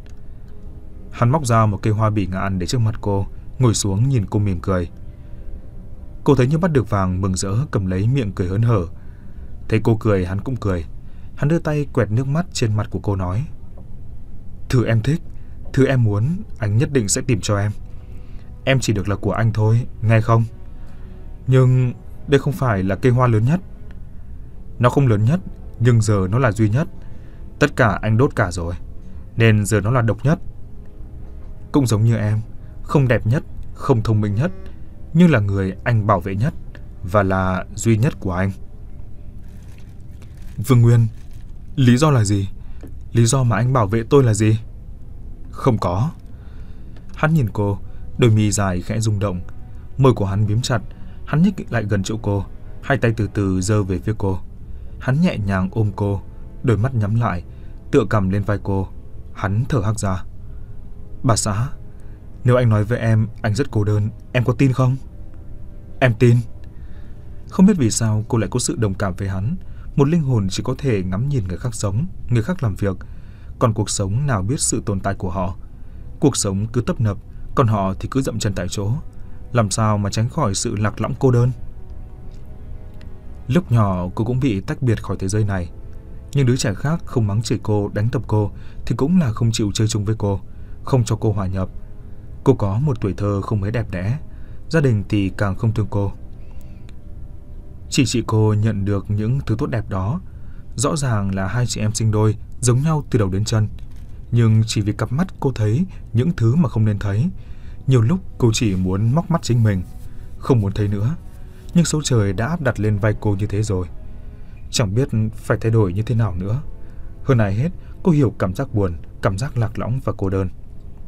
Hắn móc ra một cây hoa bỉ ngạn để trước mặt cô, ngồi xuống nhìn cô mỉm cười. Cô thấy như bắt được vàng, mừng rỡ cầm lấy, miệng cười hớn hở. Thấy cô cười, hắn cũng cười. Hắn đưa tay quẹt nước mắt trên mặt của cô nói. Thứ em thích, thứ em muốn, anh nhất định sẽ tìm cho em. Em chỉ được là của anh thôi, nghe không? Nhưng đây không phải là cây hoa lớn nhất. Nó không lớn nhất, nhưng giờ nó là duy nhất. Tất cả anh đốt cả rồi, nên giờ nó là độc nhất. Cũng giống như em, không đẹp nhất, không thông minh nhất, nhưng là người anh bảo vệ nhất và là duy nhất của anh. Vương Nguyên, lý do là gì? Lý do mà anh bảo vệ tôi là gì? Không có. Hắn nhìn cô, đôi mi dài khẽ rung động. Môi của hắn mím chặt. Hắn nhích lại gần chỗ cô, hai tay từ từ giơ về phía cô. Hắn nhẹ nhàng ôm cô, đôi mắt nhắm lại, tựa cằm lên vai cô. Hắn thở hắt ra. Bà xã, nếu anh nói với em anh rất cô đơn, em có tin không? Em tin. Không biết vì sao cô lại có sự đồng cảm với hắn. Một linh hồn chỉ có thể ngắm nhìn người khác sống, người khác làm việc. Còn cuộc sống nào biết sự tồn tại của họ. Cuộc sống cứ tấp nập, còn họ thì cứ dậm chân tại chỗ. Làm sao mà tránh khỏi sự lạc lõng cô đơn. Lúc nhỏ cô cũng bị tách biệt khỏi thế giới này. Nhưng đứa trẻ khác không mắng chửi cô, đánh đập cô thì cũng là không chịu chơi chung với cô, không cho cô hòa nhập. Cô có một tuổi thơ không mấy đẹp đẽ, gia đình thì càng không thương cô. Chỉ chị cô nhận được những thứ tốt đẹp đó. Rõ ràng là hai chị em sinh đôi giống nhau từ đầu đến chân, nhưng chỉ vì cặp mắt cô thấy những thứ mà không nên thấy. Nhiều lúc cô chỉ muốn móc mắt chính mình, không muốn thấy nữa. Nhưng số trời đã áp đặt lên vai cô như thế rồi, chẳng biết phải thay đổi như thế nào nữa. Hơn ai hết, cô hiểu cảm giác buồn, cảm giác lạc lõng và cô đơn.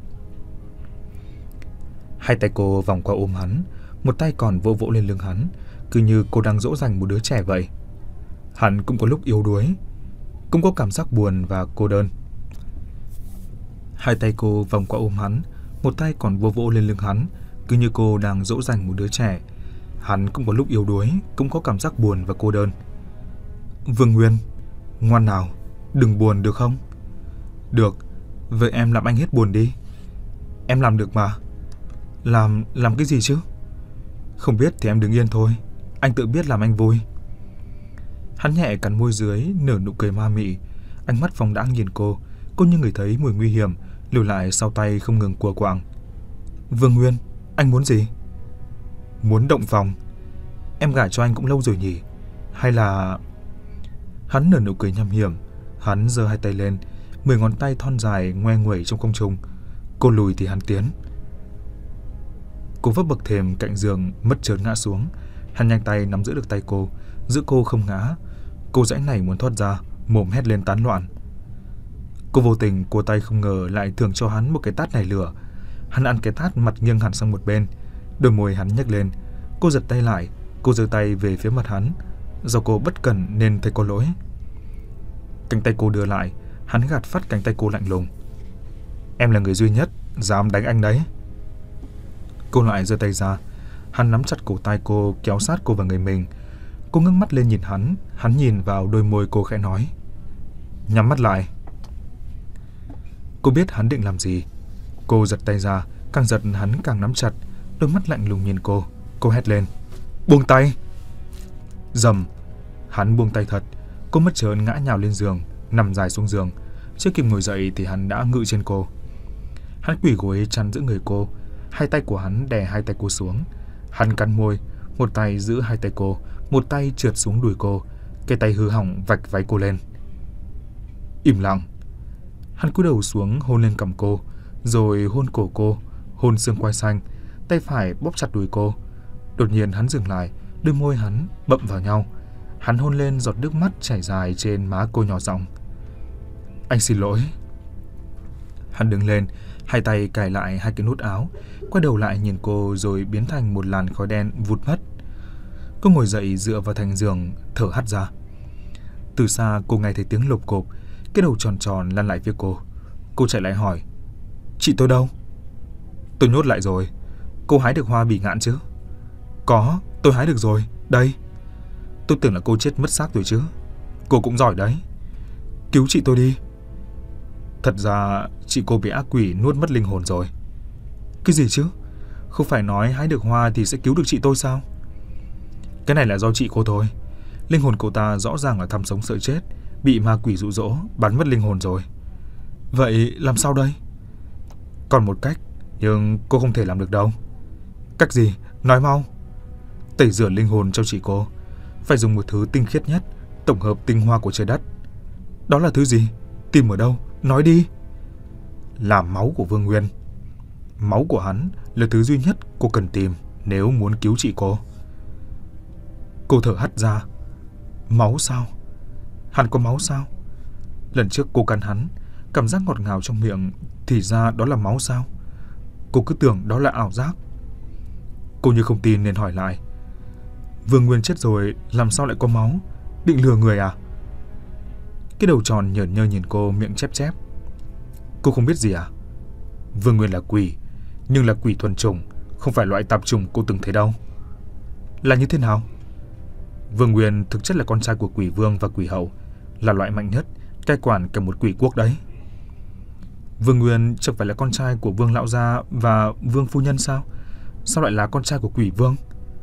Hai tay cô vòng qua ôm hắn, một tay còn vỗ vỗ lên lưng hắn, cứ như cô đang dỗ dành một đứa trẻ vậy. Hắn cũng có lúc yếu đuối, cũng có cảm giác buồn và cô đơn. Hai tay cô vòng qua ôm hắn, một tay còn vỗ vỗ lên lưng hắn, cứ như cô đang dỗ dành một đứa trẻ. Hắn cũng có lúc yếu đuối, cũng có cảm giác buồn và cô đơn. Vương Nguyên, ngoan nào, đừng buồn được không? Được, vậy em làm anh hết buồn đi. Em làm được mà. Làm, làm cái gì chứ? Không biết thì em đứng yên thôi, anh tự biết làm anh vui. Hắn nhẹ cắn môi dưới, nở nụ cười ma mị. Ánh mắt phóng đãng nhìn cô, cô như người thấy mùi nguy hiểm, lùi lại sau tay không ngừng cua quạng. Vương Nguyên, anh muốn gì? Muốn động phòng. Em gả cho anh cũng lâu rồi nhỉ? Hay là... Hắn nở nụ cười nham hiểm. Hắn giơ hai tay lên, mười ngón tay thon dài ngoe nguẩy trong không trung. Cô lùi thì hắn tiến. Cô vấp bậc thềm cạnh giường, mất chớn ngã xuống. Hắn nhanh tay nắm giữ được tay cô, giữ cô không ngã. Cô giãy nảy muốn thoát ra, mồm hét lên tán loạn. Cô vô tình cua tay không ngờ lại thưởng cho hắn một cái tát nảy lửa. Hắn ăn cái tát, mặt nghiêng hẳn sang một bên, đôi môi hắn nhếch lên. Cô giật tay lại, cô giơ tay về phía mặt hắn. Do cô bất cẩn nên thấy có lỗi. Cánh tay cô đưa lại, hắn gạt phắt cánh tay cô lạnh lùng. Em là người duy nhất dám đánh anh đấy. Cô lại giơ tay ra. Hắn nắm chặt cổ tay cô, kéo sát cô vào người mình. Cô ngước mắt lên nhìn hắn. Hắn nhìn vào đôi môi cô khẽ nói, nhắm mắt lại. Cô biết hắn định làm gì. Cô giật tay ra, càng giật hắn càng nắm chặt. Đôi mắt lạnh lùng nhìn cô. Cô hét lên, buông tay. Dầm. Hắn buông tay thật. Cô mất chớn ngã nhào lên giường, nằm dài xuống giường. Chưa kịp ngồi dậy thì hắn đã ngự trên cô. Hắn quỳ gối chắn giữa người cô. Hai tay của hắn đè hai tay cô xuống. Hắn cắn môi, một tay giữ hai tay cô, một tay trượt xuống đùi cô. Cái tay hư hỏng vạch váy cô lên. Im lặng. Hắn cúi đầu xuống hôn lên cằm cô, rồi hôn cổ cô, hôn xương quai xanh, tay phải bóp chặt đùi cô. Đột nhiên hắn dừng lại, đôi môi hắn bậm vào nhau. Hắn hôn lên giọt nước mắt chảy dài trên má cô, nhỏ giọng, anh xin lỗi. Hắn đứng lên, hai tay cài lại hai cái nút áo, quay đầu lại nhìn cô rồi biến thành một làn khói đen vụt mất. Cô ngồi dậy dựa vào thành giường, thở hắt ra. Từ xa cô nghe thấy tiếng lộp cộp, cái đầu tròn tròn lăn lại phía cô. Cô chạy lại hỏi, chị tôi đâu? Tôi nhốt lại rồi. Cô hái được hoa bỉ ngạn chứ? Có, tôi hái được rồi, đây. Tôi tưởng là cô chết mất xác rồi chứ. Cô cũng giỏi đấy. Cứu chị tôi đi. Thật ra chị cô bị ác quỷ nuốt mất linh hồn rồi. Cái gì chứ? Không phải nói hái được hoa thì sẽ cứu được chị tôi sao? Cái này là do chị cô thôi. Linh hồn cô ta rõ ràng là tham sống sợ chết, bị ma quỷ dụ dỗ bắn mất linh hồn rồi. Vậy làm sao đây? Còn một cách, nhưng cô không thể làm được đâu. Cách gì? Nói mau. Tẩy rửa linh hồn cho chị cô. Phải dùng một thứ tinh khiết nhất, tổng hợp tinh hoa của trời đất. Đó là thứ gì? Tìm ở đâu? Nói đi. Là máu của Vương Nguyên. Máu của hắn là thứ duy nhất cô cần tìm nếu muốn cứu chị cô. Cô thở hắt ra. Máu sao? Hắn có máu sao? Lần trước cô cắn hắn, cảm giác ngọt ngào trong miệng, thì ra đó là máu sao? Cô cứ tưởng đó là ảo giác. Cô như không tin nên hỏi lại, Vương Nguyên chết rồi làm sao lại có máu? Định lừa người à? Cái đầu tròn nhởn nhơ nhìn cô, miệng chép chép. Cô không biết gì à? Vương Nguyên là quỷ, nhưng là quỷ thuần chủng, không phải loại tạp chủng cô từng thấy đâu. Là như thế nào? Vương Nguyên thực chất là con trai của quỷ vương và quỷ hậu, là loại mạnh nhất, cai quản cả một quỷ quốc đấy. Vương Nguyên chẳng phải là con trai của Vương lão gia và Vương phu nhân sao? Sao lại là con trai của quỷ vương?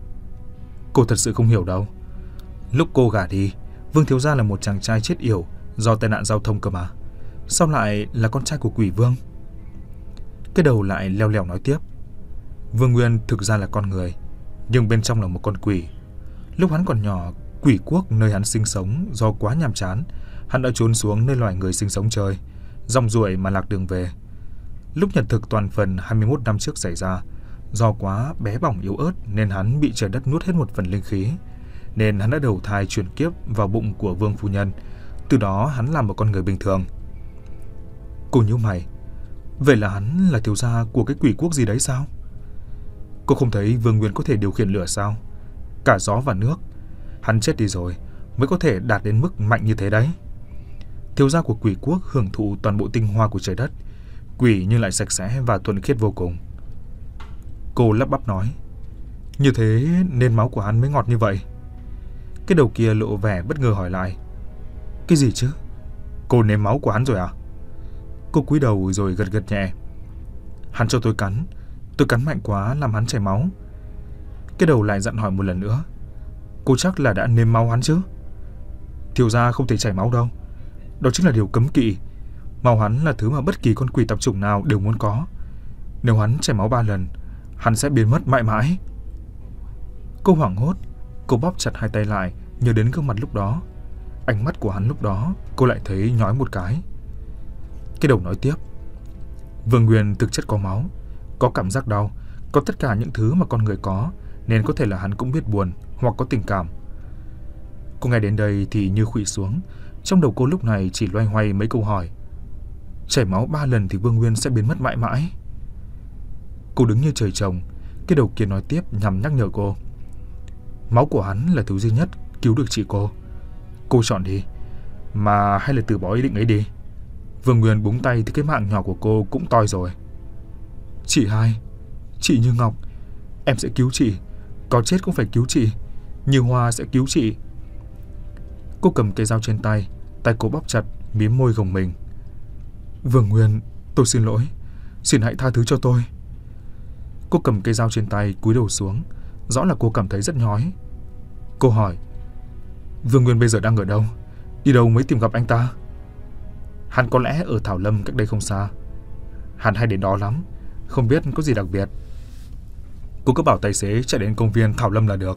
Cô thật sự không hiểu đâu. Lúc cô gả đi, Vương thiếu gia là một chàng trai chết yểu do tai nạn giao thông cơ mà. Sao lại là con trai của quỷ vương? Cái đầu lại leo lẻo nói tiếp. Vương Nguyên thực ra là con người, nhưng bên trong là một con quỷ. Lúc hắn còn nhỏ, quỷ quốc nơi hắn sinh sống do quá nhàm chán, hắn đã trốn xuống nơi loài người sinh sống chơi, rong ruổi mà lạc đường về. Lúc nhật thực toàn phần hai mươi mốt năm trước xảy ra, do quá bé bỏng yếu ớt nên hắn bị trời đất nuốt hết một phần linh khí, nên hắn đã đầu thai chuyển kiếp vào bụng của Vương phu nhân. Từ đó hắn làm một con người bình thường. Cô nhíu mày. Vậy là hắn là thiếu gia của cái quỷ quốc gì đấy sao? Cô không thấy Vương Nguyên có thể điều khiển lửa sao? Cả gió và nước. Hắn chết đi rồi mới có thể đạt đến mức mạnh như thế đấy. Thiếu gia của quỷ quốc hưởng thụ toàn bộ tinh hoa của trời đất, quỷ nhưng lại sạch sẽ và thuần khiết vô cùng. Cô lắp bắp nói. Như thế nên máu của hắn mới ngọt như vậy. Cái đầu kia lộ vẻ bất ngờ hỏi lại. Cái gì chứ? Cô nếm máu của hắn rồi à? Cô cúi đầu rồi gật gật nhẹ. Hắn cho tôi cắn. Tôi cắn mạnh quá làm hắn chảy máu. Cái đầu lại dặn hỏi một lần nữa. Cô chắc là đã nếm máu hắn chứ? Thiếu gia không thể chảy máu đâu. Đó chính là điều cấm kỵ. Máu hắn là thứ mà bất kỳ con quỷ tạp chủng nào đều muốn có. Nếu hắn chảy máu ba lần, hắn sẽ biến mất mãi mãi. Cô hoảng hốt. Cô bóp chặt hai tay lại, nhớ đến gương mặt lúc đó. Ánh mắt của hắn lúc đó, cô lại thấy nhói một cái. Cái đầu nói tiếp. Vương Nguyên thực chất có máu, có cảm giác đau, có tất cả những thứ mà con người có, nên có thể là hắn cũng biết buồn hoặc có tình cảm. Cô nghe đến đây thì như khuỵu xuống. Trong đầu cô lúc này chỉ loay hoay mấy câu hỏi. Chảy máu ba lần thì Vương Nguyên sẽ biến mất mãi mãi. Cô đứng như trời trồng. Cái đầu kia nói tiếp nhằm nhắc nhở cô. Máu của hắn là thứ duy nhất cứu được chị cô. Cô chọn đi, mà hay là từ bỏ ý định ấy đi. Vương Nguyên búng tay thì cái mạng nhỏ của cô cũng toi rồi. Chị hai, chị Như Ngọc, em sẽ cứu chị. Có chết cũng phải cứu chị. Như Hoa sẽ cứu chị. Cô cầm cây dao trên tay, tay cô bóp chặt, mím môi gồng mình. Vương Nguyên, tôi xin lỗi. Xin hãy tha thứ cho tôi. Cô cầm cây dao trên tay, cúi đầu xuống. Rõ là cô cảm thấy rất nhói. Cô hỏi. Vương Nguyên bây giờ đang ở đâu? Đi đâu mới tìm gặp anh ta? Hắn có lẽ ở Thảo Lâm cách đây không xa. Hắn hay đến đó lắm, không biết có gì đặc biệt. Cô cứ bảo tài xế chạy đến công viên Thảo Lâm là được.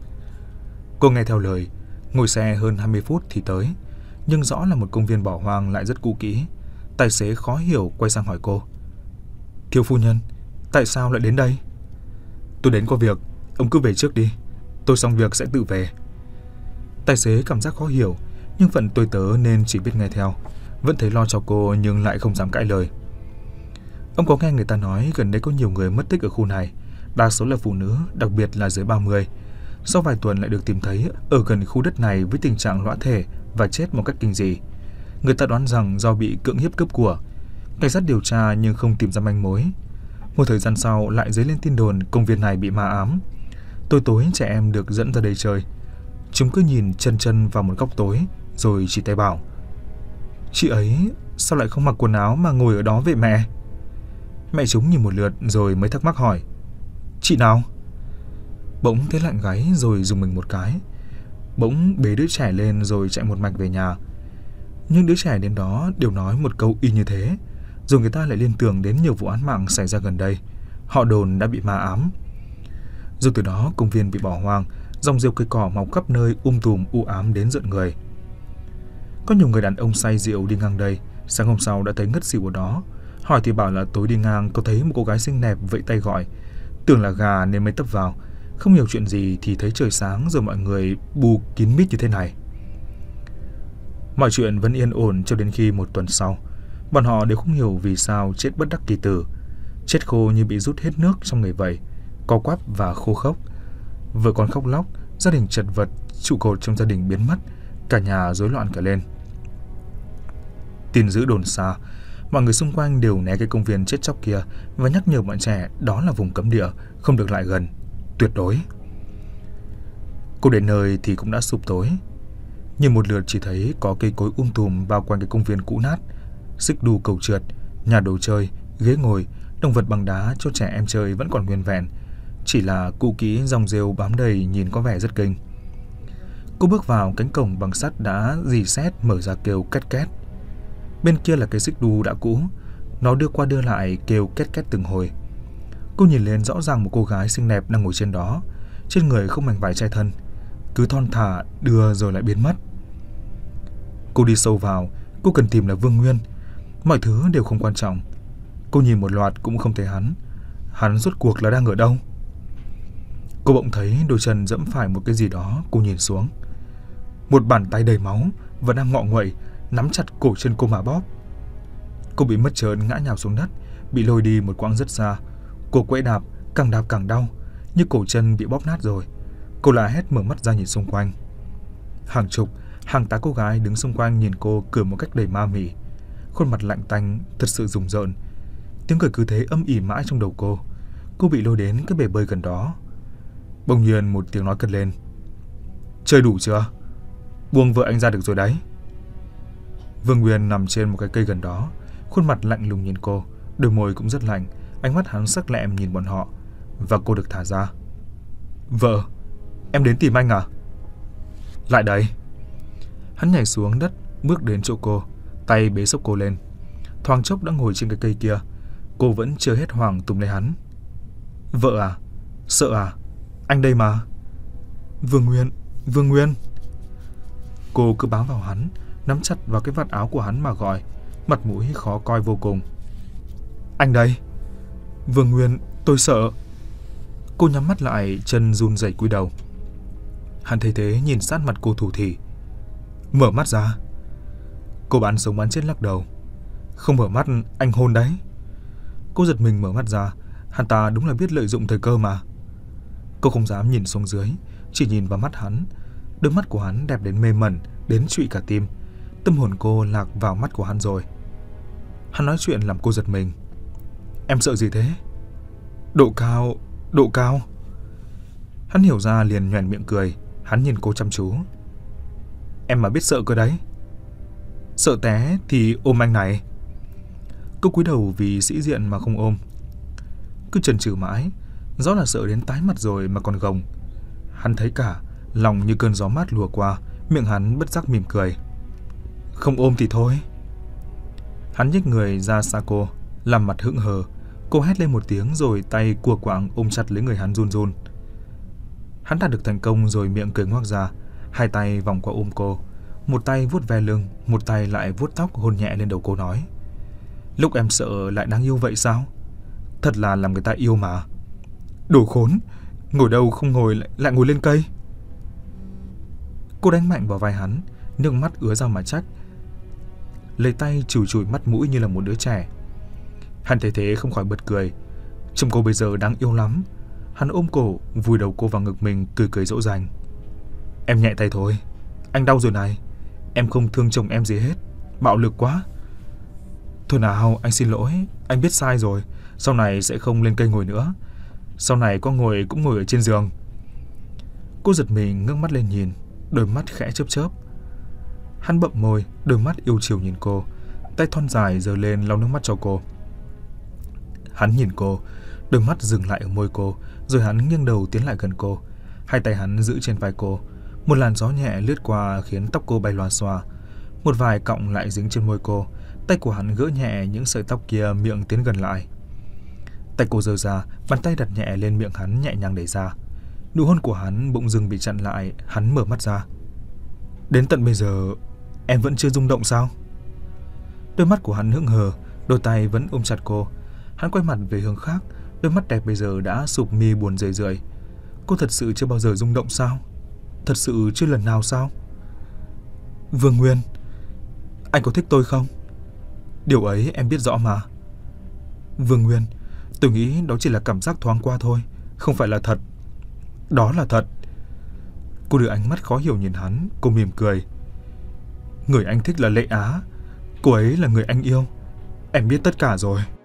Cô nghe theo lời, ngồi xe hơn hai mươi phút thì tới. Nhưng rõ là một công viên bỏ hoang lại rất cũ kỹ. Tài xế khó hiểu quay sang hỏi cô. Thiếu phu nhân, tại sao lại đến đây? Tôi đến có việc, ông cứ về trước đi. Tôi xong việc sẽ tự về. Tài xế cảm giác khó hiểu, nhưng phận tôi tớ nên chỉ biết nghe theo. Vẫn thấy lo cho cô nhưng lại không dám cãi lời. Ông có nghe người ta nói gần đây có nhiều người mất tích ở khu này, đa số là phụ nữ, đặc biệt là dưới ba mươi. Sau vài tuần lại được tìm thấy ở gần khu đất này với tình trạng lõa thể và chết một cách kinh dị. Người ta đoán rằng do bị cưỡng hiếp cướp của. Cảnh sát điều tra nhưng không tìm ra manh mối. Một thời gian sau lại dấy lên tin đồn công viên này bị ma ám. Tối tối trẻ em được dẫn ra đây chơi. Chúng cứ nhìn chân chân vào một góc tối rồi chỉ tay bảo. Chị ấy sao lại không mặc quần áo mà ngồi ở đó vậy mẹ? Mẹ chúng nhìn một lượt rồi mới thắc mắc hỏi. Chị nào? Bỗng thấy lạnh gáy rồi dùng mình một cái. Bỗng bế đứa trẻ lên rồi chạy một mạch về nhà. Nhưng đứa trẻ đến đó đều nói một câu y như thế. Rồi người ta lại liên tưởng đến nhiều vụ án mạng xảy ra gần đây. Họ đồn đã bị ma ám. Rồi từ đó công viên bị bỏ hoang, dòng rêu cây cỏ mọc khắp nơi um tùm u ám đến rợn người. Có nhiều người đàn ông say rượu đi ngang đây, sáng hôm sau đã thấy ngất xỉu ở đó. Hỏi thì bảo là tối đi ngang có thấy một cô gái xinh đẹp vẫy tay gọi. Tưởng là gà nên mới tấp vào. Không hiểu chuyện gì thì thấy trời sáng rồi mọi người bù kín mít như thế này. Mọi chuyện vẫn yên ổn cho đến khi một tuần sau. Bọn họ đều không hiểu vì sao chết bất đắc kỳ tử. Chết khô như bị rút hết nước trong người vậy, co quắp và khô khốc. Vợ con khóc lóc, gia đình chật vật, trụ cột trong gia đình biến mất, cả nhà rối loạn cả lên. Tin dữ đồn xa, mọi người xung quanh đều né cái công viên chết chóc kia và nhắc nhở bọn trẻ đó là vùng cấm địa, không được lại gần, tuyệt đối. Cô đến nơi thì cũng đã sụp tối. Nhìn một lượt chỉ thấy có cây cối um tùm bao quanh cái công viên cũ nát, xích đu cầu trượt, nhà đồ chơi, ghế ngồi, động vật bằng đá cho trẻ em chơi vẫn còn nguyên vẹn, chỉ là cũ kỹ dòng rêu bám đầy nhìn có vẻ rất kinh. Cô bước vào cánh cổng bằng sắt đã rỉ sét mở ra kêu két két. Bên kia là cái xích đu đã cũ, nó đưa qua đưa lại kêu két két từng hồi. Cô nhìn lên rõ ràng một cô gái xinh đẹp đang ngồi trên đó, trên người không mảnh vải che thân. cứ thon thả đưa rồi lại biến mất. Cô đi sâu vào, cô cần tìm là Vương Nguyên. Mọi thứ đều không quan trọng. Cô nhìn một loạt cũng không thấy hắn. Hắn rốt cuộc là đang ở đâu? Cô bỗng thấy đôi chân dẫm phải một cái gì đó. Cô nhìn xuống. Một bàn tay đầy máu vẫn đang ngọ nguậy nắm chặt cổ chân cô mà bóp. Cô bị mất trớn ngã nhào xuống đất, bị lôi đi một quãng rất xa. Cô quẫy đạp, càng đạp càng đau, như cổ chân bị bóp nát rồi. Cô la hét mở mắt ra nhìn xung quanh. Hàng chục, hàng tá cô gái đứng xung quanh nhìn cô cười một cách đầy ma mị. Khuôn mặt lạnh tanh, thật sự rùng rợn. Tiếng cười cứ thế âm ỉ mãi trong đầu cô. Cô bị lôi đến cái bể bơi gần đó. Bỗng nhiên một tiếng nói cất lên. Chơi đủ chưa? Buông vợ anh ra được rồi đấy. Vương Nguyên nằm trên một cái cây gần đó, khuôn mặt lạnh lùng nhìn cô, đôi môi cũng rất lạnh, ánh mắt hắn sắc lẹm nhìn bọn họ. Và cô được thả ra. Vợ, em đến tìm anh à? Lại đây. Hắn nhảy xuống đất, bước đến chỗ cô, tay bế xốc cô lên. Thoáng chốc đã ngồi trên cái cây kia. Cô vẫn chưa hết hoảng túm lấy hắn. Vợ à? Sợ à? Anh đây mà. Vương Nguyên, Vương Nguyên. Cô cứ bám vào hắn, nắm chặt vào cái vạt áo của hắn mà gọi, mặt mũi khó coi vô cùng. Anh đây. Vương Nguyên, tôi sợ. Cô nhắm mắt lại, chân run rẩy cúi đầu. Hắn thấy thế nhìn sát mặt cô thủ thỉ. Mở mắt ra. Cô bán sống bán chết lắc đầu. Không mở mắt, anh hôn đấy. Cô giật mình mở mắt ra. Hắn ta đúng là biết lợi dụng thời cơ mà. Cô không dám nhìn xuống dưới, chỉ nhìn vào mắt hắn. Đôi mắt của hắn đẹp đến mê mẩn, đến trụy cả tim. Tâm hồn cô lạc vào mắt của hắn rồi. Hắn nói chuyện làm cô giật mình. Em sợ gì thế? Độ cao, độ cao. Hắn hiểu ra liền nhoẻn miệng cười. Hắn nhìn cô chăm chú. Em mà biết sợ cơ đấy. Sợ té thì ôm anh này. Cô cúi đầu vì sĩ diện mà không ôm. Cứ chần chừ mãi. Rõ là sợ đến tái mặt rồi mà còn gồng. Hắn thấy cả, lòng như cơn gió mát lùa qua. Miệng hắn bất giác mỉm cười. Không ôm thì thôi. Hắn nhích người ra xa cô, làm mặt hững hờ. Cô hét lên một tiếng rồi tay cua quạng ôm chặt lấy người hắn run run. Hắn đạt được thành công rồi miệng cười ngoác ra. Hai tay vòng qua ôm cô. Một tay vuốt ve lưng, một tay lại vuốt tóc hôn nhẹ lên đầu cô nói. Lúc em sợ lại đáng yêu vậy sao? Thật là làm người ta yêu mà. Đồ khốn, ngồi đâu không ngồi lại, lại ngồi lên cây. Cô đánh mạnh vào vai hắn, nước mắt ứa ra mà trách. Lấy tay chùi chùi mắt mũi như là một đứa trẻ. Hắn thấy thế không khỏi bật cười. Trông cô bây giờ đáng yêu lắm. Hắn ôm cổ, vùi đầu cô vào ngực mình, cười cười dỗ dành. Em nhẹ tay thôi. Anh đau rồi này. Em không thương chồng em gì hết. Bạo lực quá. Thôi nào, anh xin lỗi. Anh biết sai rồi. Sau này sẽ không lên cây ngồi nữa. Sau này có ngồi cũng ngồi ở trên giường. Cô giật mình ngước mắt lên nhìn. Đôi mắt khẽ chớp chớp. Hắn bậm môi, đôi mắt yêu chiều nhìn cô. Tay thon dài giơ lên lau nước mắt cho cô. Hắn nhìn cô, đôi mắt dừng lại ở môi cô. Rồi hắn nghiêng đầu tiến lại gần cô. Hai tay hắn giữ trên vai cô. Một làn gió nhẹ lướt qua khiến tóc cô bay loà xòa. Một vài cọng lại dính trên môi cô. Tay của hắn gỡ nhẹ những sợi tóc kia, miệng tiến gần lại. Tay cô giơ ra, bàn tay đặt nhẹ lên miệng hắn nhẹ nhàng đẩy ra. Nụ hôn của hắn bỗng dưng bị chặn lại. Hắn mở mắt ra. Đến tận bây giờ em vẫn chưa rung động sao? Đôi mắt của hắn hững hờ, đôi tay vẫn ôm chặt cô. Hắn quay mặt về hướng khác. Đôi mắt đẹp bây giờ đã sụp mi buồn rười rượi. Cô thật sự chưa bao giờ rung động sao? Thật sự chưa lần nào sao? Vương Nguyên, anh có thích tôi không? Điều ấy em biết rõ mà. Vương Nguyên, tôi nghĩ đó chỉ là cảm giác thoáng qua thôi, không phải là thật. Đó là thật. Cô đưa ánh mắt khó hiểu nhìn hắn. Cô mỉm cười. Người anh thích là Lệ Á. Cô ấy là người anh yêu. Em biết tất cả rồi.